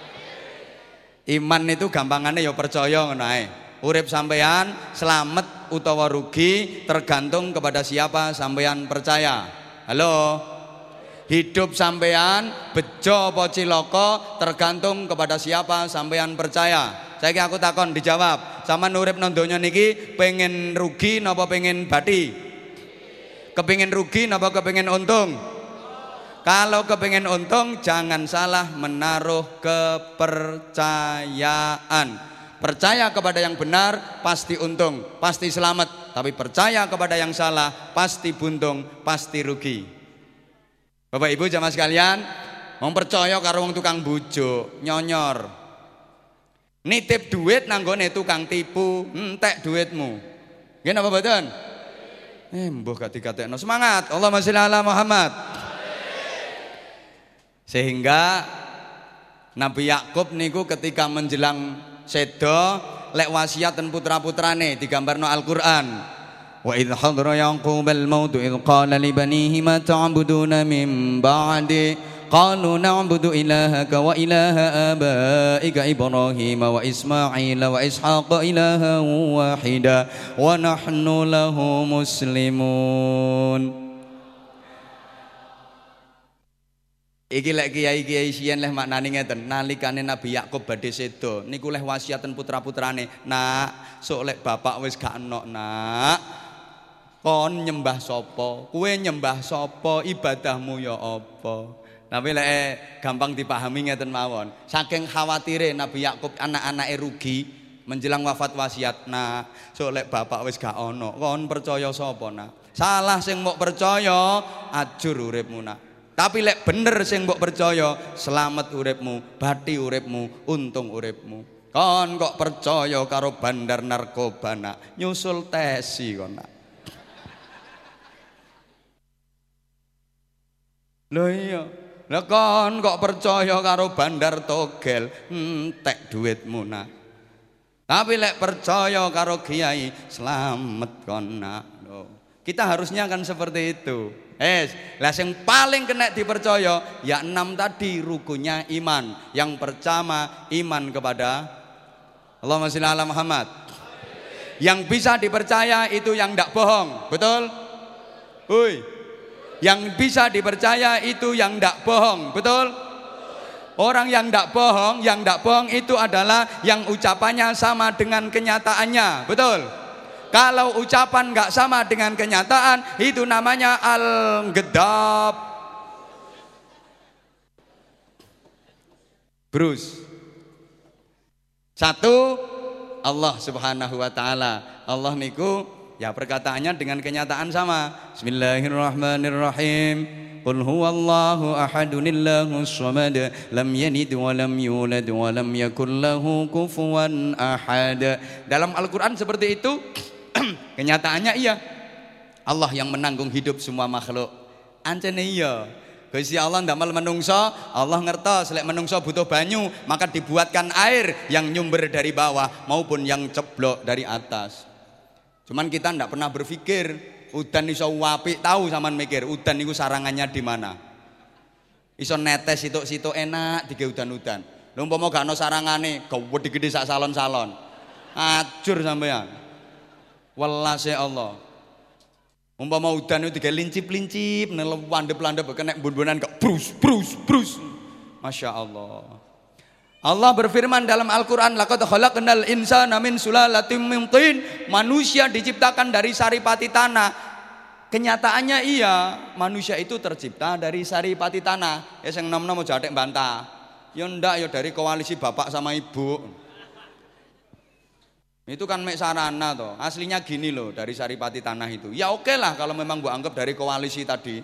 Iman itu gampangannya ya percaya ngono ae. Urip sampean selamat utawa rugi tergantung kepada siapa sampean percaya. Halo. Hidup sampean bejo apa cilaka tergantung kepada siapa sampean percaya. Saiki aku takon dijawab. Sampeyan urip nang donya niki pengen rugi napa pengen bati? Kepengin rugi napa kepengin untung? Kalau kepengin untung jangan salah menaruh kepercayaan. Percaya kepada yang benar pasti untung, pasti selamat. Tapi percaya kepada yang salah pasti buntung, pasti rugi. Bapak Ibu jamaah sekalian, wong percaya karo wong tukang bujuk, nyonyor. Nitip duit nanggone tukang tipu, entek duitmu. Nggih napa mboten? Mbuh gak dikatekno. Semangat. Allahumma sholli ala Muhammad. Sehingga Nabi Yakub niku ketika menjelang sedo lek wasiat ten putra-putrane digambarno Al-Qur'an. Wa idh hadra Yaqub al-maut idh qala li banihi ma ta'buduna min ba'di qalu na'budu ilahaka wa ilaha abaika Ibrahim wa Ismail wa Ishaq ilahan wahida wa nahnu lahu muslimun. Iki lek kiai-kiai siyen leh maknane ngeten, nalikane Nabi Yakub badhe sedo niku leh wasiaten putra-putrane, nak sok lek bapak wis gak enok nak, kon nyembah sapa, kowe nyembah sapa, ibadahmu ya apa. Tapi lek gampang dipahami ngeten mawon, saking khawatire Nabi Yakub anak-anake rugi menjelang wafat wasiat, nak sok lek bapak wis gak ono, kon percaya sapa nak. Salah sing mbok percaya, ajur uripmu nak. Tapi lek bener sing mbok percaya, selamat uripmu, bati uripmu, untung uripmu. Kon kok percaya karo bandar narkoba nak, nyusul tesi kon nak. Lho iya, lha kon kok percaya karo bandar togel, entek duitmu nak. Tapi lek percaya karo kiai, selamat kon nak. Loh, kita harusnya kan seperti itu. Lah yang paling kena dipercaya ya 6 tadi rukunnya iman. Yang pertama iman kepada Allahumma sholli ala Muhammad. Yang bisa dipercaya itu yang tidak bohong, betul? Hui. Yang bisa dipercaya itu yang tidak bohong, betul? Orang yang tidak bohong itu adalah yang ucapannya sama dengan kenyataannya, betul? Kalau ucapan nggak sama dengan kenyataan, itu namanya al-gedab. Bruce. 1, Allah Subhanahu wa taala. Allah niku ya perkataannya dengan kenyataan sama. Bismillahirrahmanirrahim. Qul huwallahu ahadun illahus samad lam yalid wa lam yulad wa lam yakul lahu kufuwan ahad. Dalam Al-Qur'an seperti itu. Kenyataannya iya, Allah yang menanggung hidup semua makhluk. Ancene iya, Gusti Allah ndamel menungso, Allah ngertos lek menungso butuh banyu, maka dibuatkan air yang nyumber dari bawah maupun yang ceblok dari atas. Cuman kita ndak pernah berpikir udan iso apik, tahu sampean mikir udan niku sarangannya di mana? Iso netes situk-situk enak dige udan-udan. Lha umpama gak ono sarangane, gede-gede sak salon-salon. Ajur sampean. Walase Allah. Umpama udan itu tiga lincip-lincip, landep-landep kena bun-bunan kok brus. Masya Allah. Allah berfirman dalam Al-Qur'an, laqad khalaqnal insana min sulalatin min tin. Manusia diciptakan dari saripati tanah. Kenyataannya iya, manusia itu tercipta dari saripati tanah. Ya sing nom-nom aja atik bantah. Ya ndak ya dari koalisi bapak sama ibu. Itu kan mek sarana toh. Aslinya gini loh dari Saripati Tanah itu. Ya oke lah kalau memang gua anggap dari koalisi tadi.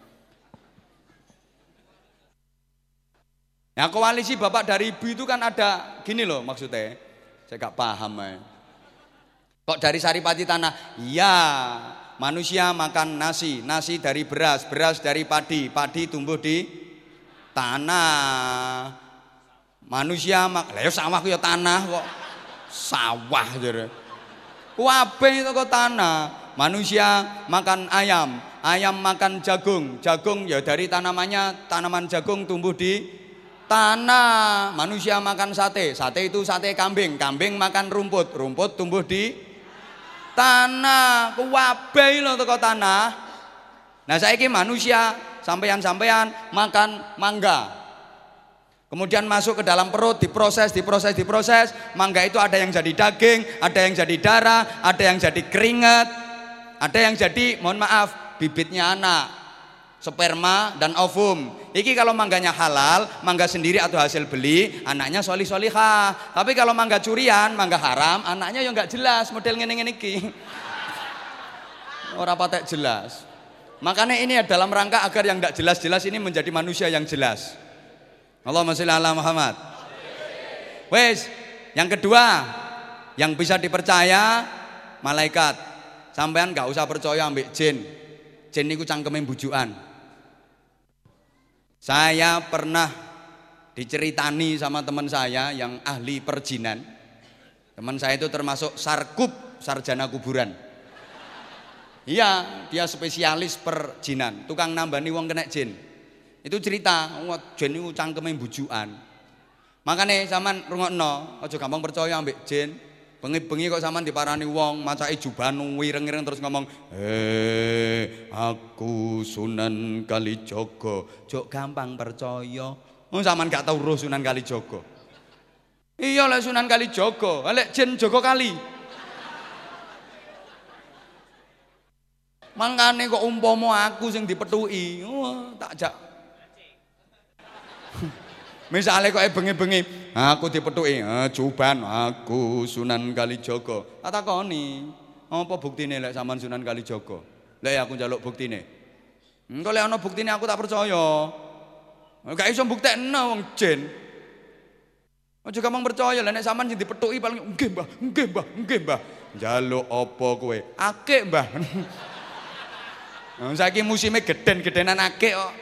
Ya koalisi bapak dari ibu itu kan ada gini loh maksudnya. Saya gak paham ya. Kok dari Saripati Tanah? Iya, manusia makan nasi, nasi dari beras, beras dari padi, padi tumbuh di tanah. Manusia makan, lah ya sawah ku ya tanah kok. Sawah jare. Kabeh itu kok tanah. Manusia makan ayam, ayam makan jagung, jagung ya dari tanamannya, tanaman jagung tumbuh di tanah. Manusia makan sate, sate itu sate kambing, kambing makan rumput, rumput tumbuh di tanah. Kabeh lho teko tanah. Nah saiki manusia sampeyan-sampeyan makan mangga. Kemudian masuk ke dalam perut, diproses, mangga itu ada yang jadi daging, ada yang jadi darah, ada yang jadi keringat, ada yang jadi, mohon maaf, bibitnya anak, sperma dan ovum. Iki kalau mangganya halal, mangga sendiri atau hasil beli, anaknya solihah. Tapi kalau mangga curian, mangga haram, anaknya yang nggak jelas, model ngene-ngene iki. Ora patek jelas. Makanya ini dalam rangka agar yang nggak jelas-jelas ini menjadi manusia yang jelas. Allahumma sholli ala Muhammad. Wes, yang kedua, yang bisa dipercaya malaikat. Sampean nggak usah percaya ambek jin. Jin niku cangkeme bujukan. Saya pernah diceritani sama teman saya yang ahli perjinan. Teman saya itu termasuk sarkup, sarjana kuburan. Iya, dia spesialis perjinan, tukang nambani wong kena jin. Itu cerita, jin itu cangkeme bujukan. Makanya sampean rungokno, aja gampang percaya ambek jin. Bengi-bengi kok sampean diparani wong macake jubahan wireng-ireng terus ngomong, aku Sunan Kalijaga." Jok gampang percaya. Sampean gak tau roh Sunan Kalijaga. Iya lek Sunan Kalijaga, lek jin jaga kali. Mangkane kok umpama aku sing dipethuki, tak jak. Misalnya kok bengi-bengi, aku dipethuki, juban aku Sunan Kalijaga. Tak takoni, apa buktine lek sampean Sunan Kalijaga? Lek aku njaluk buktine. Engko lek ana buktine aku tak percaya. Gak iso mbuktekno wong jin. Aja gampang percaya, lek nek sampean sing dipethuki paling nggih Mbah, nggih Mbah, nggih Mbah. Njaluk apa kowe? Akik Mbah. Saiki musime geden-gedenan akik kok.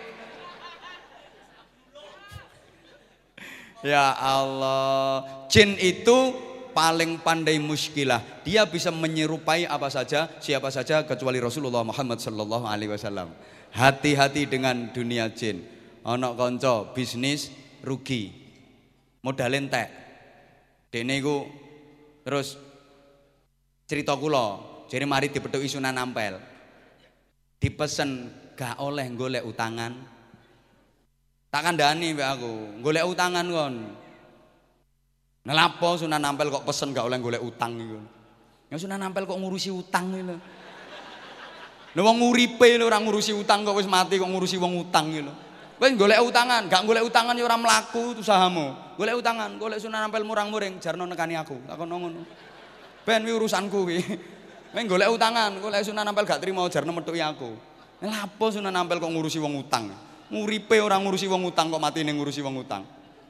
Ya Allah, jin itu paling pandai muskilah. Dia bisa menyerupai apa saja, siapa saja kecuali Rasulullah Muhammad sallallahu alaihi wasallam. Hati-hati dengan dunia jin. Ana kanca bisnis rugi. Modal entek. Dene iku terus cerita kula, jere mari dipethuki Sunan Ampel. Dipesen gak oleh golek utangan. Tak kandhani mbek aku, golek utangan kon. Nelapo Sunan Ampel kok pesen gak oleh golek utang iku. Ya Sunan Ampel kok ngurusi utang iki lho. Lho wong uripe lho ora ngurusi utang kok wis mati kok ngurusi wong utang iki lho. Kowe golek utangan, gak golek utangan ya ora mlaku usahamu. Golek utangan, golek Sunan Ampel murang-muring jarno nekani aku. Takon ngono. Ben iki urusanku iki. Kowe golek utangan, golek Sunan Ampel gak trimo jarno methuki aku. Nelapo Sunan Ampel kok ngurusi wong utang. Nguripe orang ngurusi wong utang kok mati ning ngurusi wong utang.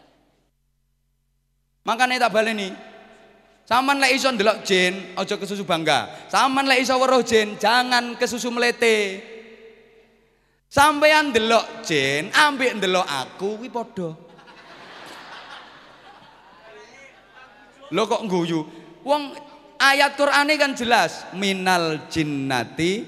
Makane tak baleni. Saman lek iso ndelok jin, aja kesusu bangga. Saman lek iso weruh jin, jangan kesusu mlete. Sampeyan ndelok jin, ambek ndelok aku kuwi padha. Lho kok ngguyu? Wong ayat Qur'ane kan jelas, minal jinnati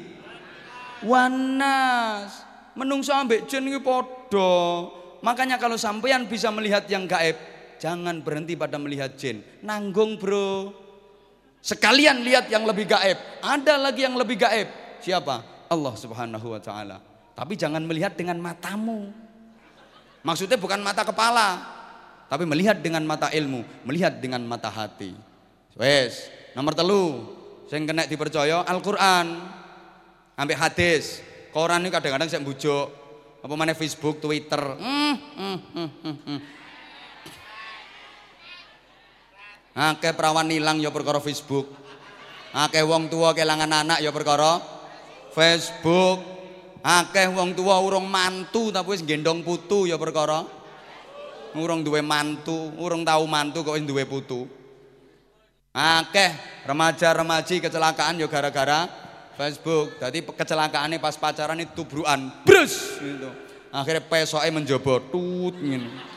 wanas. Menungso ambek jin iki padha. Makanya kalau sampeyan bisa melihat yang gaib, jangan berhenti pada melihat jin. Nanggung, Bro. Sekalian lihat yang lebih gaib. Ada lagi yang lebih gaib. Siapa? Allah Subhanahu wa taala. Tapi jangan melihat dengan matamu. Maksudnya bukan mata kepala, tapi melihat dengan mata ilmu, melihat dengan mata hati. Wes, nomor 3 sing kena dipercaya Al-Qur'an ambek hadis. Koran ini kadang-kadang saya bujuk apa mana Facebook, Twitter. Akeh perawan ilang ya perkara Facebook. Akeh wong tua kelangan anak ya perkara Facebook. Akeh wong tua urung mantu tapi wis gendong putu ya perkara urung duwe mantu, urung tahu mantu kok wis duwe putu. Akeh remaja-remaji kecelakaan ya gara-gara Facebook. Jadi kecelakaannya pas pacaran itu tubrukan, brus gitu. Akhirnya pesoke menjobo tut ngene.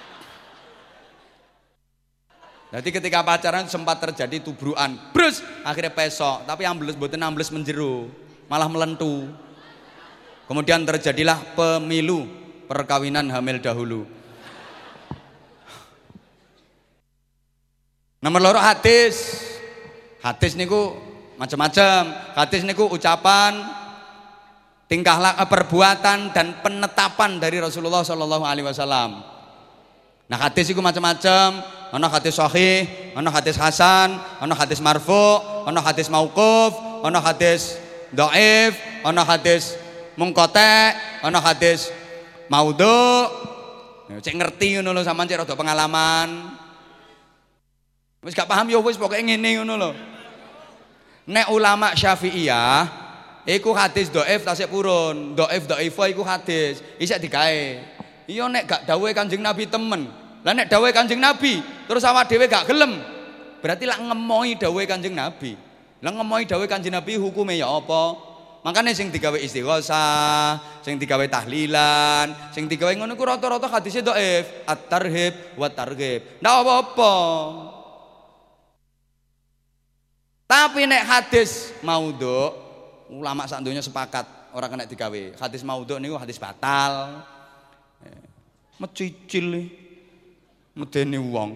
Jadi ketika pacaran sempat terjadi tubrukan, brus akhirnya pesok, tapi ambles mboten ambles menjeru, malah melentu. Kemudian terjadilah pemilu, perkawinan hamil dahulu. Nomor loro hadis. Hadis niku macam-macam. Hadis niku ucapan, tingkah laku, perbuatan dan penetapan dari Rasulullah Shallallahu Alaihi Wasallam. Nah hadis itu macam-macam. Ono hadis sahih, ono hadis hasan, ono hadis marfu, ono hadis mauquf, ono hadis dhaif, ono hadis mungqata, ono hadis maudhu. Cek ngerti ngono lho sampean cek rada pengalaman. Wis gak paham ya wis pokoke ngene ngono lho. Nek ulama Syafi'iyah iku hadis dhaif tasik purun, dhaif iku hadis isih digawe. Iya nek gak dawuhe Kanjeng Nabi temen. Lah nek dawuhe Kanjeng Nabi terus awak dhewe gak gelem, berarti lak ngemohi dawuhe Kanjeng Nabi. Lah ngemohi dawuhe Kanjeng Nabi hukume ya apa? Makanya sing digawe istighosah, sing digawe tahlilan, sing digawe ngono ku rata-rata hadise dhaif, at-tarhib wa targhib. Ndak apa-apa. Tapi nek hadis maudhu, ulama sak donya sepakat ora kena digawe. Hadis maudhu niku hadis batal. Mecicil medeni wong.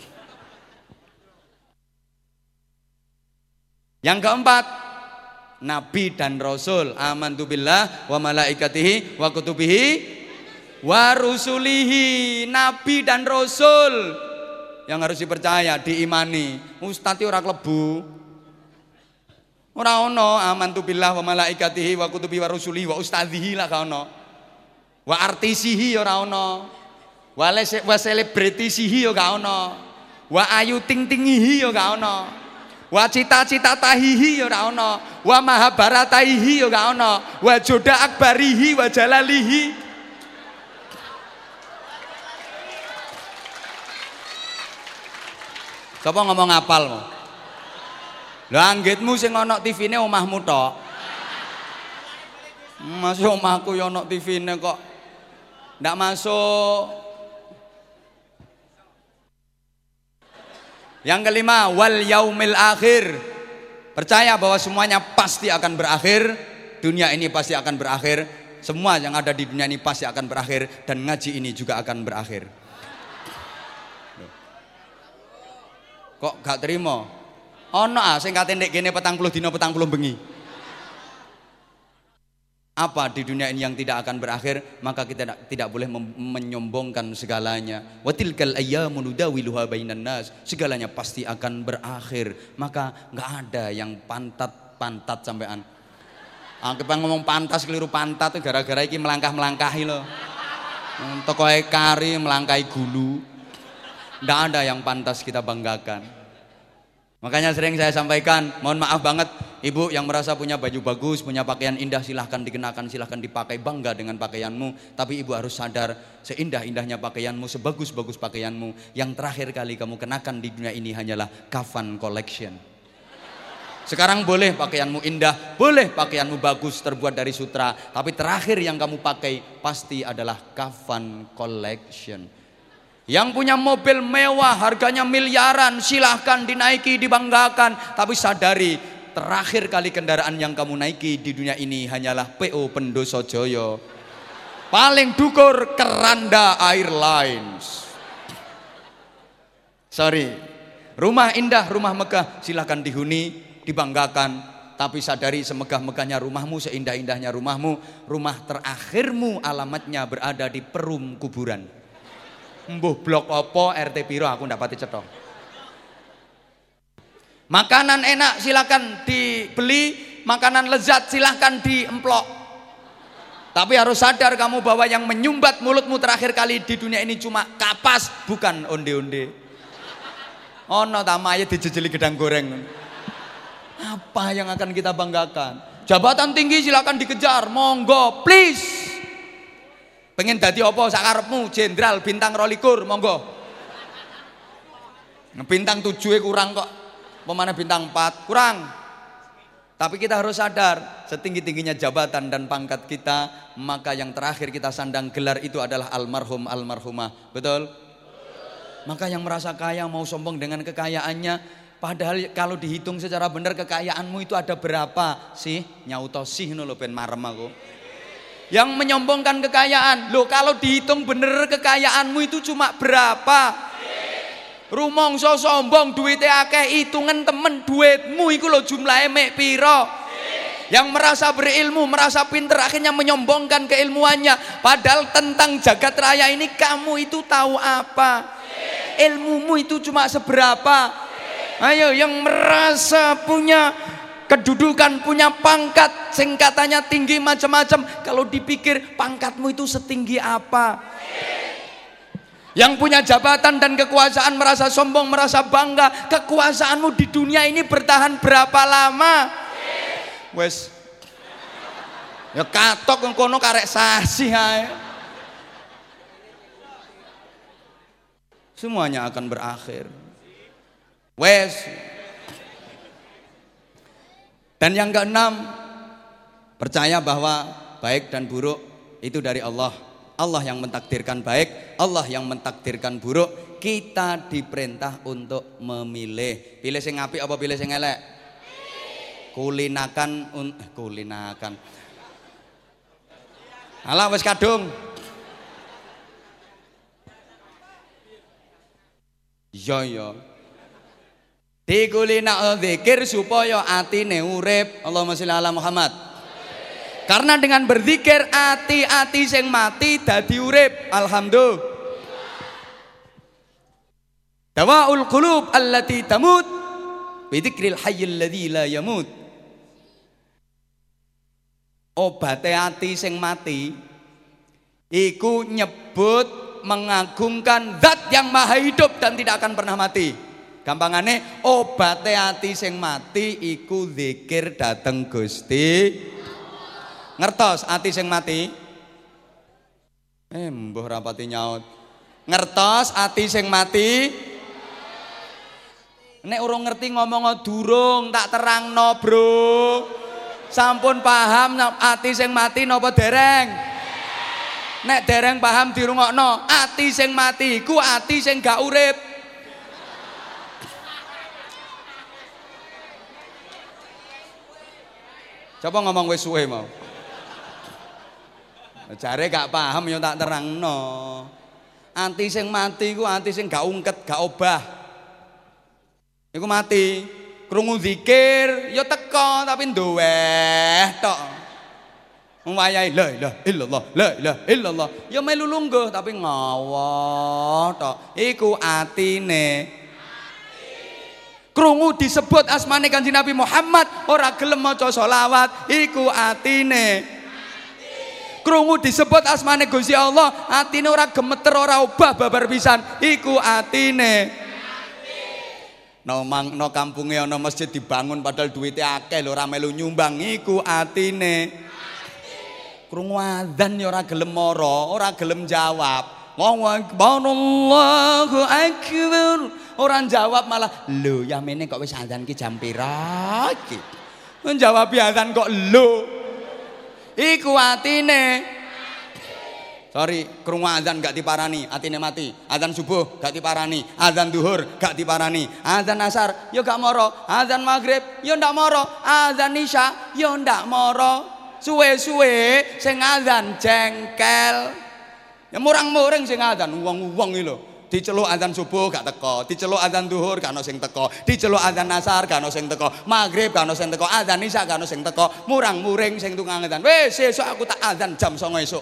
Yang keempat, Nabi dan Rasul. Amantu billah wa malaikatihi wa kutubihi wa rusulihi. Nabi dan Rasul yang harus dipercaya, diimani. Ustadz ora klebu. Ora ono amantu billah wa malaikatihi wa kutubihi wa rusulihi wa ustadzihi lah gak ono. Wa artisihi ora ono. Wa selebritihi yo gak ono. Wa ayu ting tingihi yo gak ono. Wa cita-cita tahihi yo gak ono. Wa mahabharataihi yo gak ono. Wa joda akbarihi wa jalalihi. Sapa ngomong apal mo? Lah anggitmu sing ana TV-ne omahmu tok. Masuk omahku yo ana TV-ne kok ndak masuk. Yang kelima, wal yaumil akhir. Percaya bahwa semuanya pasti akan berakhir. Dunia ini pasti akan berakhir. Semua yang ada di dunia ini pasti akan berakhir. Dan ngaji ini juga akan berakhir. Kok gak terima? Ono sing kate ndek kene 40 dina 40 bengi. Apa di dunia ini yang tidak akan berakhir? Maka kita tidak boleh menyombongkan segalanya. Watilkal ayyamu nudawiluha bainan nas. Segalanya pasti akan berakhir. Maka nggak ada yang pantat sampean. Kita ngomong pantas keliru pantat gara-gara iki melangkah-melangkahi loh. Tokoe kari melangkahi gulu. Nggak ada yang pantas kita banggakan. Makanya sering saya sampaikan, mohon maaf banget ibu yang merasa punya baju bagus, punya pakaian indah, silahkan dikenakan, silahkan dipakai, bangga dengan pakaianmu. Tapi ibu harus sadar, seindah-indahnya pakaianmu, sebagus-bagus pakaianmu, yang terakhir kali kamu kenakan di dunia ini hanyalah kafan collection. Sekarang boleh pakaianmu indah, boleh pakaianmu bagus terbuat dari sutra, tapi terakhir yang kamu pakai pasti adalah kafan collection. Yang punya mobil mewah harganya miliaran, silahkan dinaiki, dibanggakan. Tapi sadari, terakhir kali kendaraan yang kamu naiki di dunia ini hanyalah PO Pendoso Joyo. Paling dukur Keranda Airlines. Sorry. Rumah indah, rumah megah, silahkan dihuni, dibanggakan. Tapi sadari, semegah-megahnya rumahmu, seindah-indahnya rumahmu, rumah terakhirmu alamatnya berada di perum kuburan. Mbuh blok opo RT piro aku ndak pati cetha. Makanan enak silakan dibeli, makanan lezat silahkan diemplok. Tapi harus sadar kamu bahwa yang menyumbat mulutmu terakhir kali di dunia ini cuma kapas, bukan onde-onde. Ono ta mayit dijejeli gedang goreng. Apa yang akan kita banggakan? Jabatan tinggi silakan dikejar, monggo, please. Pengen dadi apa sakarepmu, jenderal bintang 22, monggo. Bintang 7 kurang kok. Pemana bintang 4 kurang. Tapi kita harus sadar, setinggi-tingginya jabatan dan pangkat kita, maka yang terakhir kita sandang gelar itu adalah almarhum almarhumah. Betul? Maka yang merasa kaya mau sombong dengan kekayaannya, padahal kalau dihitung secara benar kekayaanmu itu ada berapa sih? Nyauto sih lho ben marem aku. Yang menyombongkan kekayaan, loh kalau dihitung bener kekayaanmu itu cuma berapa? Rumongso sombong duitnya akeh, hitungan temen duitmu iku lho jumlahe mek piro? Yang merasa berilmu, merasa pinter akhirnya menyombongkan keilmuannya. Padahal tentang jagat raya ini kamu itu tahu apa? Ilmumu itu cuma seberapa? Ayo yang merasa punya kedudukan, punya pangkat, singkatannya tinggi macam-macam. Kalau dipikir pangkatmu itu setinggi apa? Yang punya jabatan dan kekuasaan merasa sombong, merasa bangga. Kekuasaanmu di dunia ini bertahan berapa lama? Wes, ya katok kono karek sasi ae. Semuanya akan berakhir. Wes. Dan yang keenam, percaya bahwa baik dan buruk itu dari Allah. Allah yang mentakdirkan baik, Allah yang mentakdirkan buruk. Kita diperintah untuk memilih. Pilih sing apik apa pilih sing elek? Kulinakan. Alah wis kadung. Iya. Dikulina zikir supaya atine urip. Allahumma sholli ala Muhammad. Karena dengan berzikir ati-ati sing mati dadi urip. Alhamdulillah. Dawaul qulub allati tamut bi dzikril hayyil ladzi la yamut. Obate ati sing mati iku nyebut mengagungkan zat yang maha hidup dan tidak akan pernah mati. Gampangane obate ati sing mati iku zikir dateng Gusti. Ngertos ati sing mati? Mbuh rapati nyaut. Ngertos ati sing mati? Nek urung ngerti ngomong durung tak terangno, Bro. Sampun paham ati sing mati napa dereng? Nek dereng paham dirungokno, ati sing mati iku ati sing gak urip. Coba ngomong wis suwe mau. Jare gak paham ya tak terangno. Ati sing mati iku ati sing gak ungket, gak obah. Iku mati. Krungu zikir ya teko tapi nduweh tok. Wayahe la ilaha illallah, la ilaha illallah. Ya melu lungguh tapi ngawoh tok. Iku atine. Krungu disebut asmane Kanjeng Nabi Muhammad ora gelem maca selawat, iku atine. Krungu disebut asmane Gusti Allah, atine ora gemeter, ora obah babar pisan, iku atine. No kampunge ana masjid dibangun padahal duwite akeh lho ora melu nyumbang, iku atine. Krungu adzan ya ora gelem mara, ora gelem jawab. Allahu akbar, Allahu akbar. Ora jawab malah lho yamene kok wis adzan ki jam pira iki. Menjawab adzan kok lho. Iku atine. Sorry, krungu adzan gak diparani, atine mati. Adzan subuh gak diparani, adzan duhur gak diparani, adzan asar ya gak moro, adzan maghrib ya ndak moro, adzan isya ya ndak moro. Suwe-suwe sing adzan jengkel. Ya murang-muring sing adzan wong-wong iki lho. Diceluk adzan subuh gak teko, diceluk adzan duhur gak ono sing teko, diceluk adzan asar gak ono sing teko, maghrib gak ono sing teko, adzan isya gak ono sing teko, murang-muring sing tukang adzan. Wis sesuk aku tak adzan jam 09.00 esuk.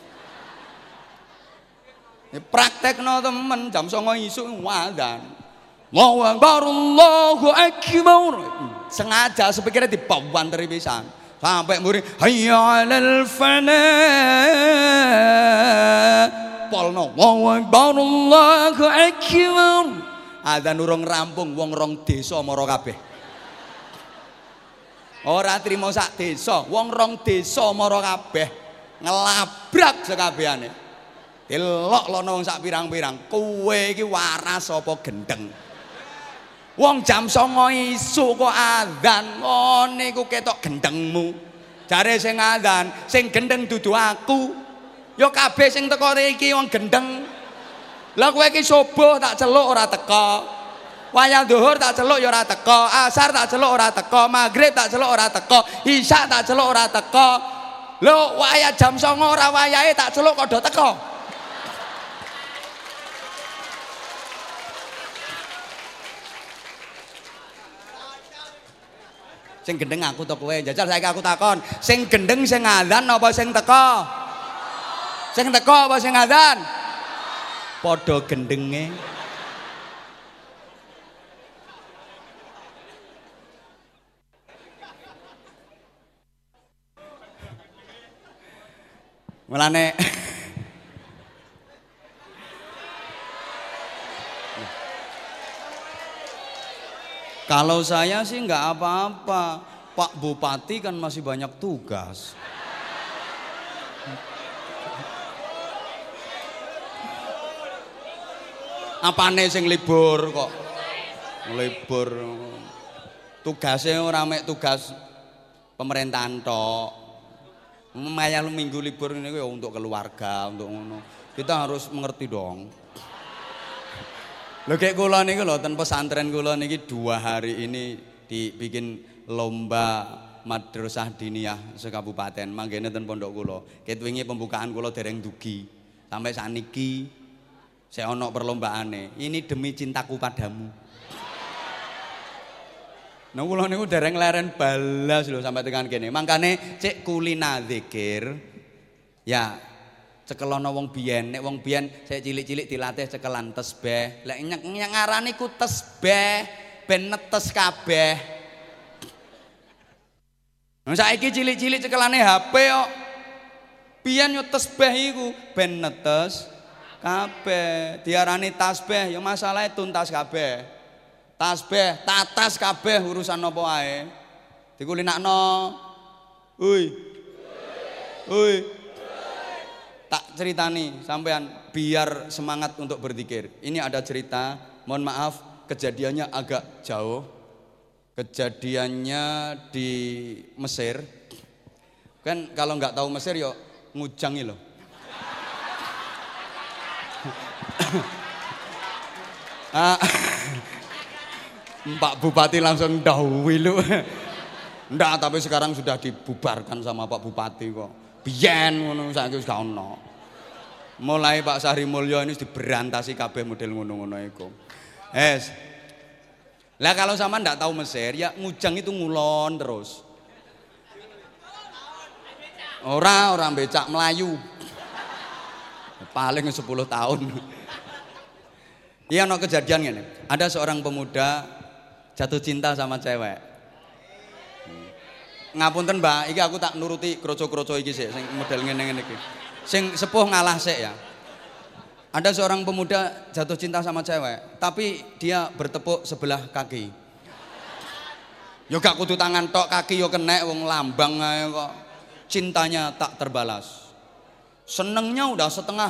Praktekno temen jam 09.00 esuk adzan. Allahu akbar, Allahu akbar. Sengaja sepikirnya dipawanteri pisan. Sampai muring hayya 'alal falah. Polno Allahu akbar, Allahu akbar. Adzan urung rampung wong rong desa mara kabeh. Ora trimo sak desa, wong rong desa mara kabeh. Ngelabrak sekabehane. Delok lono wong sak pirang-pirang, kowe iki waras apa gendeng. Wong jam 09.00 isuk kok adzan, ngene iku ketok gendengmu. Jare sing adzan, sing gendeng dudu aku. Ya kabeh sing teko iki wong gendeng. Lah kowe iki subuh tak celuk ora teko. Wayah zuhur tak celuk ya ora teko, asar tak celuk ora teko, magrib tak celuk ora teko, isya tak celuk ora teko. Lho wayah jam 09.00 ora wayahe tak celuk kok do teko. Sing gendeng aku to kowe. Jajal saiki aku takon, sing gendeng sing adzan apa sing teko? Sing teko apa sing adzan? Padha gendenge. Mulane kalau saya sih nggak apa-apa. Pak Bupati kan masih banyak tugas. Apane sing libur kok? Libur. Tugasnya ora mek tugas pemerintahan tok. Maya minggu libur ini ya untuk keluarga, untuk ngono. Kita harus mengerti dong. Lho kayak kula niki lho ten pesantren kula niki 2 hari ini dibikin lomba madrasah diniyah sekabupaten. Manggene ten pondok kula. Ket wingi pembukaan kula dereng dugi. Sampai saniki saya ono perlombaane. Ini demi cintaku padamu. Nah kula niku dereng leren balas lho sampai tekan kene. Mangkane cek kulina zikir ya cekelono wong biyen, nek wong biyen saya cilik-cilik dilatih cekelan tasbih. Lek ngarani ku tasbih ben netes kabeh. Nah saiki cilik-cilik cekelane HP kok. Biyen yo tasbih iku ben netes kabeh. Diarani tasbih ya masalahe tuntas kabeh. Tasbih tatas kabeh urusan apa wae. Dikulinakno. Uy. Uy. Tak ceritani sampean biar semangat untuk berzikir. Ini ada cerita, mohon maaf kejadiannya agak jauh. Kejadiannya di Mesir. Kan kalau nggak tahu Mesir yo ngujangi loh. Pak Bupati langsung dahului lu. Ndak, tapi sekarang sudah dibubarkan sama Pak Bupati kok. Biyen ngono saiki wis gak ono. Mulai Pak Sahri Mulyo ini diberantasi kabeh model ngono-ngono iku. Lah kalau sama ndak tahu Mesir ya ngujang itu ngulon terus. Orang becak Melayu. Paling 10 tahun. Iya ono kejadian ngene. Ada seorang pemuda jatuh cinta sama cewek. Ngapunten Mbak, iki aku tak nuruti kroco-kroco iki sik sing model ngene-ngene iki. Sing sepuh ngalah sik ya. Ada seorang pemuda jatuh cinta sama cewek, tapi dia bertepuk sebelah kaki. Yo gak kudu tangan tok, kaki yo kenek wong lambang ae kok. Cintanya tak terbalas. Senengnya udah setengah.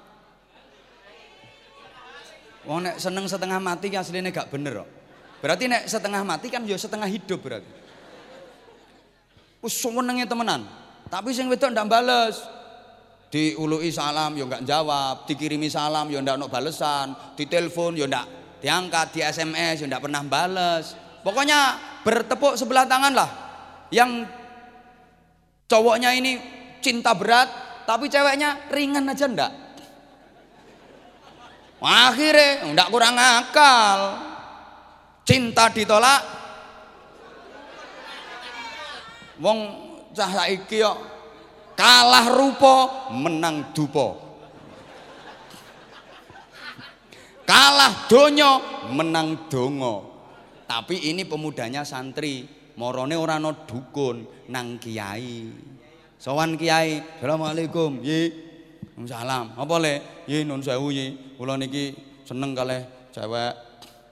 Wong nek seneng setengah mati ki asline gak bener kok. Berarti nek setengah mati kan yo setengah hidup berarti. Wis senenge temenan. Tapi sing wedok ndak bales. Diului salam yo nggak jawab, dikirimi salam yo ndak ono balesan, ditelepon yo ndak diangkat, di SMS yo ndak pernah bales. Pokoknya bertepuk sebelah tangan lah. Yang cowoknya ini cinta berat, tapi ceweknya ringan aja ndak. Akhirnya ndak kurang akal. Cinta ditolak. Wong cah saiki yo kalah rupa menang dupa. Kalah donya menang donga. Tapi ini pemudanya santri, morone ora ana dukun, nang kiai. Sowan kiai, "Assalamualaikum." "Ye." "Salam." "Apa le?" "Ye nun sewu ye, kula niki seneng kalih cewek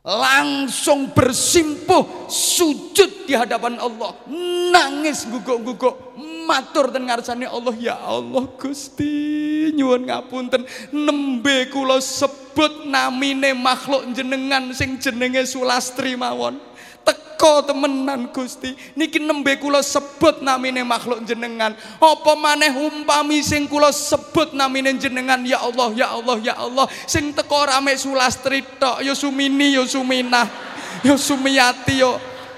langsung bersimpuh sujud di hadapan Allah, nangis guguk-guguk matur ten ngarsane Allah, ya Allah Gusti nyuwun ngapunten nembe kula sebut namine makhluk jenengan sing jenenge Sulastri mawon, teko temenan Gusti niki nembe kula sebut namine makhluk jenengan, apa maneh umpami sing kula sebut namine jenengan, ya Allah ya Allah ya Allah, sing teko rame Sulastri tok, ya Sumini ya Suminah ya Sumiyati ya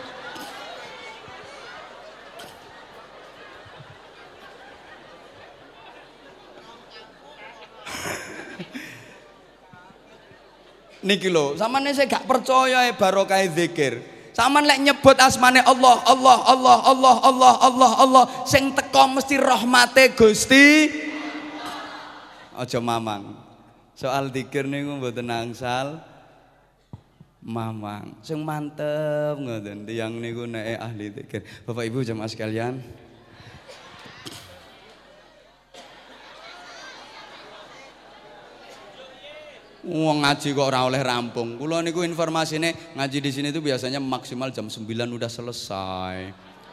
niki lho, sampeyan saya gak percaya barokah zikir. Sampeyan lek nyebut asmane Allah, Allah, Allah, Allah, Allah, Allah, Allah, sing teko mesti rahmate Gusti. Aja mamang. Soal zikir niku mboten angsal mamang. Sing mantep ngoten tiyang niku nek ahli zikir. Bapak Ibu jemaah sekalian, wong ngaji kok ora oleh rampung. Kula niku informasine ngaji di sini itu biasanya maksimal jam 9 udah selesai.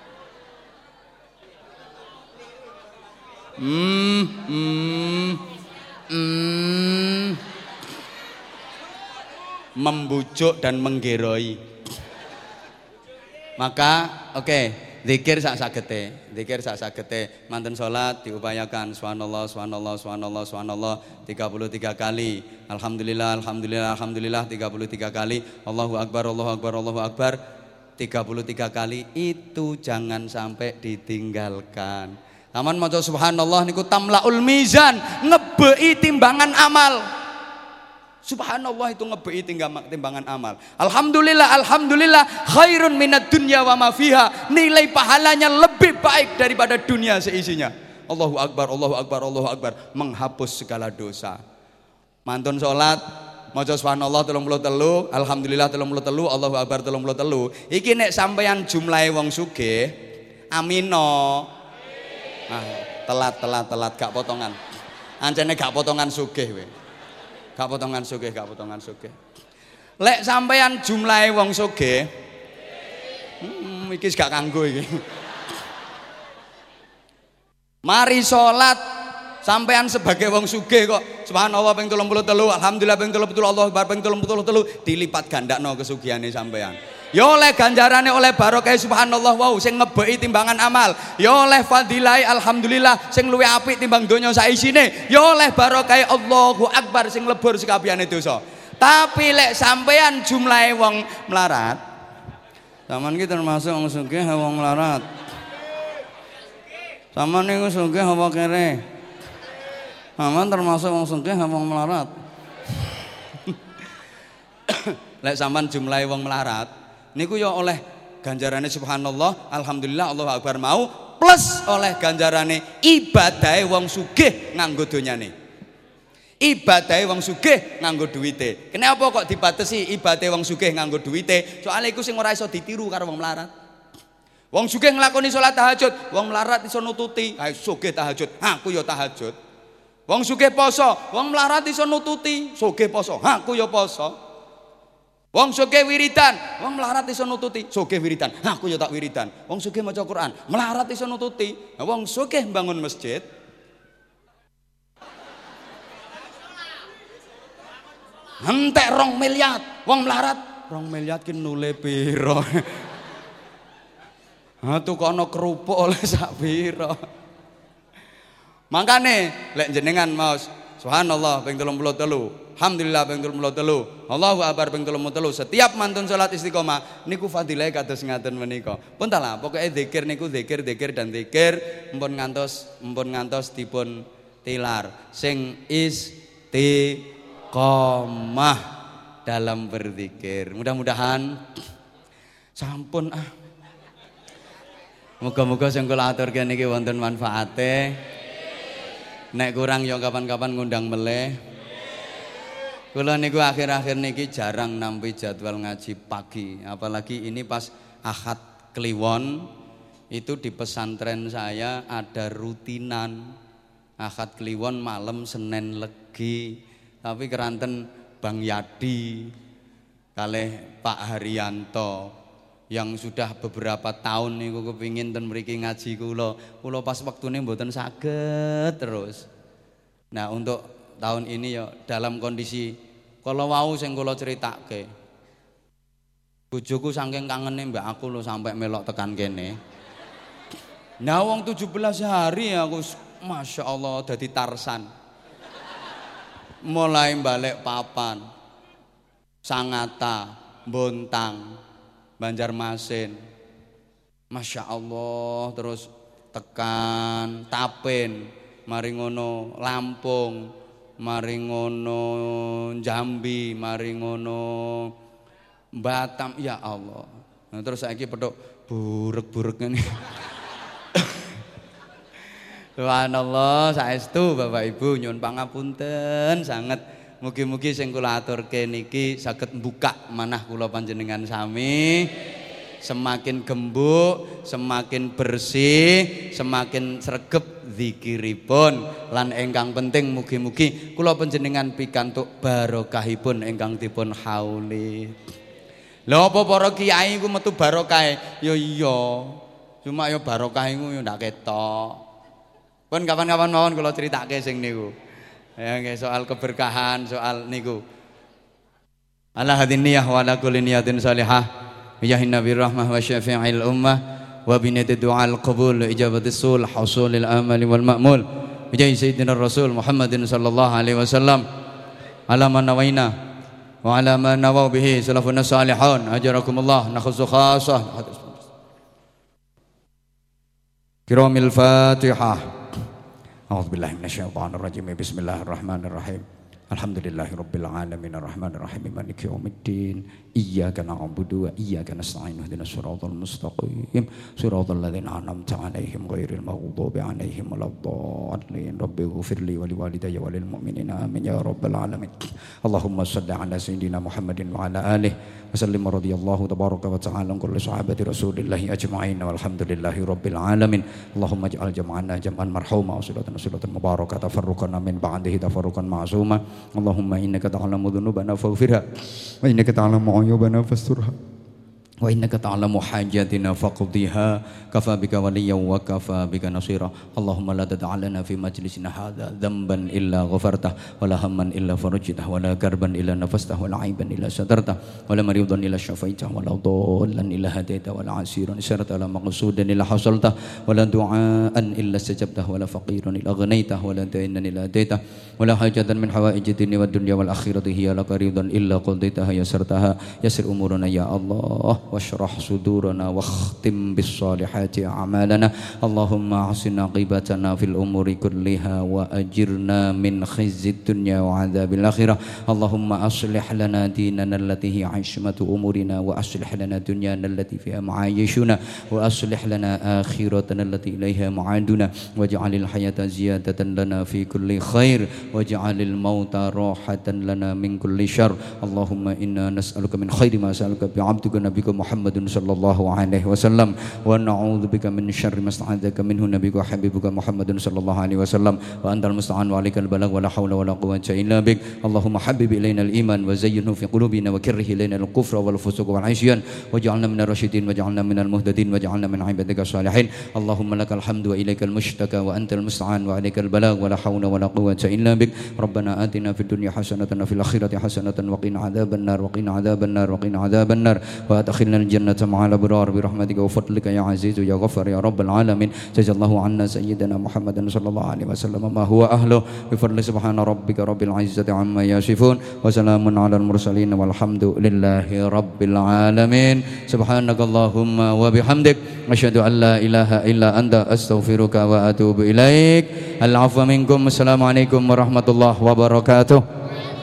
Membujuk dan menggeroi. Maka oke. Zikir sak sagete, manten salat diupayakan subhanallah subhanallah subhanallah subhanallah 33 kali, alhamdulillah alhamdulillah alhamdulillah 33 kali, Allahu akbar Allahu akbar Allahu akbar 33 kali, itu jangan sampai ditinggalkan. Aman maca subhanallah niku tamlaul mizan, ngebei timbangan amal. Subhanallah itu ngebei timbangan amal. Alhamdulillah, alhamdulillah khairun minad dunya wa ma fiha. Nilai pahalanya lebih baik daripada dunia seisinya. Allahu akbar, Allahu akbar, Allahu akbar, menghapus segala dosa. Mantun salat maca subhanallah 33, alhamdulillah 33, Allahu akbar 33. Iki nek sampeyan jumlahe wong sugih, amino. Nah, telat gak potongan. Ancene gak potongan sugih we. Gak potongan sugih. Lek sampeyan jumlahe wong sugih, iki gak kanggo iki. Mari salat sampeyan sebagai wong sugih kok subhanallah ping 33, alhamdulillah ping 33, Allahu akbar ping 33, dilipat gandakno kesugihane sampeyan. Ya oleh ganjarane oleh barokah subhanallah wow sing ngebeki timbangan amal, ya oleh fadilah alhamdulillah sing luwih apik timbang donya saisine, ya oleh barokah Allahu akbar sing lebur sekabehane dosa. Tapi lek sampean jumlahe wong melarat, sampean iki termasuk wong sugih wong melarat. Sampean niku sugih apa kere? Sampean termasuk wong sugih wong melarat. Lek sampean jumlahe wong melarat niku ya oleh ganjarane subhanallah alhamdulillah Allahu akbar mau plus oleh ganjarane ibadahe wong sugih nganggo donyane, ibadahe wong sugih nganggo duwite. Kenapa kok dibatesi ibadahe wong sugih nganggo duwite? Soalnya iku sing ora iso ditiru karo wong melarat. Wong sugih nglakoni salat tahajud, wong melarat iso nututi, ayo sugih tahajud, aku ya tahajud. Wong sugih poso, wong melarat iso nututi, sugih poso, aku ya poso. Wong sugih wiridan, wong melarat iso nututi, sugih wiridan, aku ya tak wiridan. Wong sugih maca Quran, melarat iso nututi. Wong sugih bangun masjid, entek 2 miliar, wong melarat 2 miliar ki nule piro. Ha tukono kerupuk oleh sak piro. Makane lek jenengan mau subhanallah ping 33, alhamdulillah ping 33, Allahu akbar ping 33, setiap mantun salat istiqomah niku fadilahe kados ngaten menika. Pun talah pokoke zikir niku zikir dan zikir mpun ngantos dipun tilar sing istiqomah dalam berzikir. Mudah-mudahan sampun muga-muga sing kula aturke niki wonten manfaate. Nek kurang ya kapan-kapan ngundang meleh. Kula niku akhir-akhir niki jarang nampi jadwal ngaji pagi, apalagi ini pas Ahad Kliwon itu di pesantren saya ada rutinan Ahad Kliwon malam Senin Legi, tapi keranten Bang Yadi kalih Pak Haryanto yang sudah beberapa tahun niku kepingin ten mriki ngaji kula pas wektune mboten saged terus. Nah, untuk tahun ini ya dalam kondisi kala wau sing kula critakake. Bojoku saking kangene mbak aku lho sampai melok tekan kene. Nah, wong 17 hari aku Masya Allah dadi Tarsan. Mulai balik papan, Sangata, Bontang, Banjarmasin, Masya Allah, terus tekan Tapen, mari ngono Lampung, mari ngono Jambi, mari ngono Batam, ya Allah. Nah, terus saiki pedhok burek-burek ngene. Subhanallah, saestu Bapak Ibu nyuwun pangapunten sanget. Mugi-mugi sing kula aturke niki saged mbuka manah kula panjenengan sami, semakin gembuk, semakin bersih, semakin sregep zikiripun lan ingkang penting mugi-mugi kula panjenengan pikantuk barokahipun ingkang dipun hauli. Lha apa para kiai ku metu barokah? Ya iya. Cuma ya barokah iku ya ndak ketok. Pun kapan-kapan mawon kula critake sing niku. Ya nggih soal keberkahan, soal niku. Ala hadin niyah wa ala kulli niyatin salihah. Ya nabi rahmah wa syafi'il ummah wa binati du'al qabul ijabatis sul husulil amali wal ma'mul. Ya sayyidina Rasul Muhammadin sallallahu alaihi wasallam. Ala man nawaina wa ala man nawaw bihi salafun salihun ajarakumullah nakhussu khassah. Kiramil Fatihah. A'udzubillahi minasyaitonirrajim. Bismillahirrahmanirrahim. Alhamdulillahirabbil alamin arrahmanir rahim maliki yaumiddin. Iyyaka na'budu wa iyyaka nasta'in ihdinas siratal mustaqim siratal ladzina an'amta 'alaihim ghairil maghdubi 'alaihim waladdallin. Rabbighfirli wa liwalidayya wa lil mu'minina amin ya rabbal alamin. Allahumma shalli 'ala sayidina Muhammadin wa 'ala alihi wa sallim radhiyallahu tabaraka wa ta'ala kulli sahabati rasulillahi ajma'in walhamdulillahi rabbil alamin. Allahumma ij'al jam'ana jam'an marhuma wa sulatan mubarakah tafarruqan min ba'dihi tafarruqan ma'suma. Allahumma innaka ta'lamu dhunubana faghfirha wa innaka ta'lamu ayubana fasturha wa innaka ta'lamu hajatina faqdiha kafa bika waliyyan wa kafa bika nasira. Allahumma la tad'alna fi majlisina hadha dhanban illa ghafartah wa la hamman illa farajtah wa la karban illa nafastah wa la aiban illa satartah wa la maridan illa syafaitah wa la dhallan illa hadaitah wa la asiran syarata la maqsudan illa hasaltah wa la du'aan illa istajabtah wa la faqiran illa ghanaitah wa la dainan illa adaitah wa la hajatan min hawaijid dunya wad dunya wal akhirati hiya laka ridan illa qadaitaha yasartaha yasir umurana ya Allah washrah sudurana wakhtim bis salihati a'malana. Allahumma ahsin aqibatana fil umuri kulliha wa ajirna min khizyid dunya wa adzabil akhirah. Allahumma aslih lana dinana allati hi 'ismatu umurina wa aslih lana dunyana allati fiha ma'ayishuna wa aslih lana akhiratana allati ilaiha ma'aduna waj'alil hayata ziyadatan lana fi kulli khair waj'alil mauta rahatan lana min kulli syarr. Allahumma inna nas'aluka min khairi ma sa'alaka bi 'abdika nabiyyika Muhammadun sallallahu alaihi wasallam wa na'udzubika min syarri ma sta'adzaka minhu nabiyyuka habibuka Muhammadun sallallahu alaihi wasallam wa antal musta'an wa alaikal balagh wa la haula wa la quwwata illa bik. Allahumma habbib ilaina al-iman wa zayyinhu fi qulubina wa karrih ilaina al-kufra wal fusuq wal 'isyan waj'alna minar rasyidin waj'alna minal muhtadin waj'alna min 'ibadika shalihin. Allahumma lakal hamdu wa ilaikal mushtaka wa antal musta'an wa alaikal balagh wa la haula wa la quwwata illa bik. Rabbana atina fid dunya hasanatan wa fil akhirati hasanatan wa qina adzabannar wa qina adzabannar wa qina adzabannar wa adkhilna al-jannata ma'al abrar bi rahmatika wa fadlika ya azizu ya ghaffar ya rabbal alamin. Jazakallahu anna sayyidina Muhammadan sallallahu alaihi wasallam ma huwa ahlu bi fadli subhana rabbika rabbil izzati amma yasifun wa salamun alal mursalin walhamdulillahi rabbil alamin. Subhanakallahumma wa bihamdik asyhadu an la ilaha illa anta astaghfiruka wa atubu ilaik. Al-'afwa minkum. Assalamualaikum warahmatullahi wabarakatuh.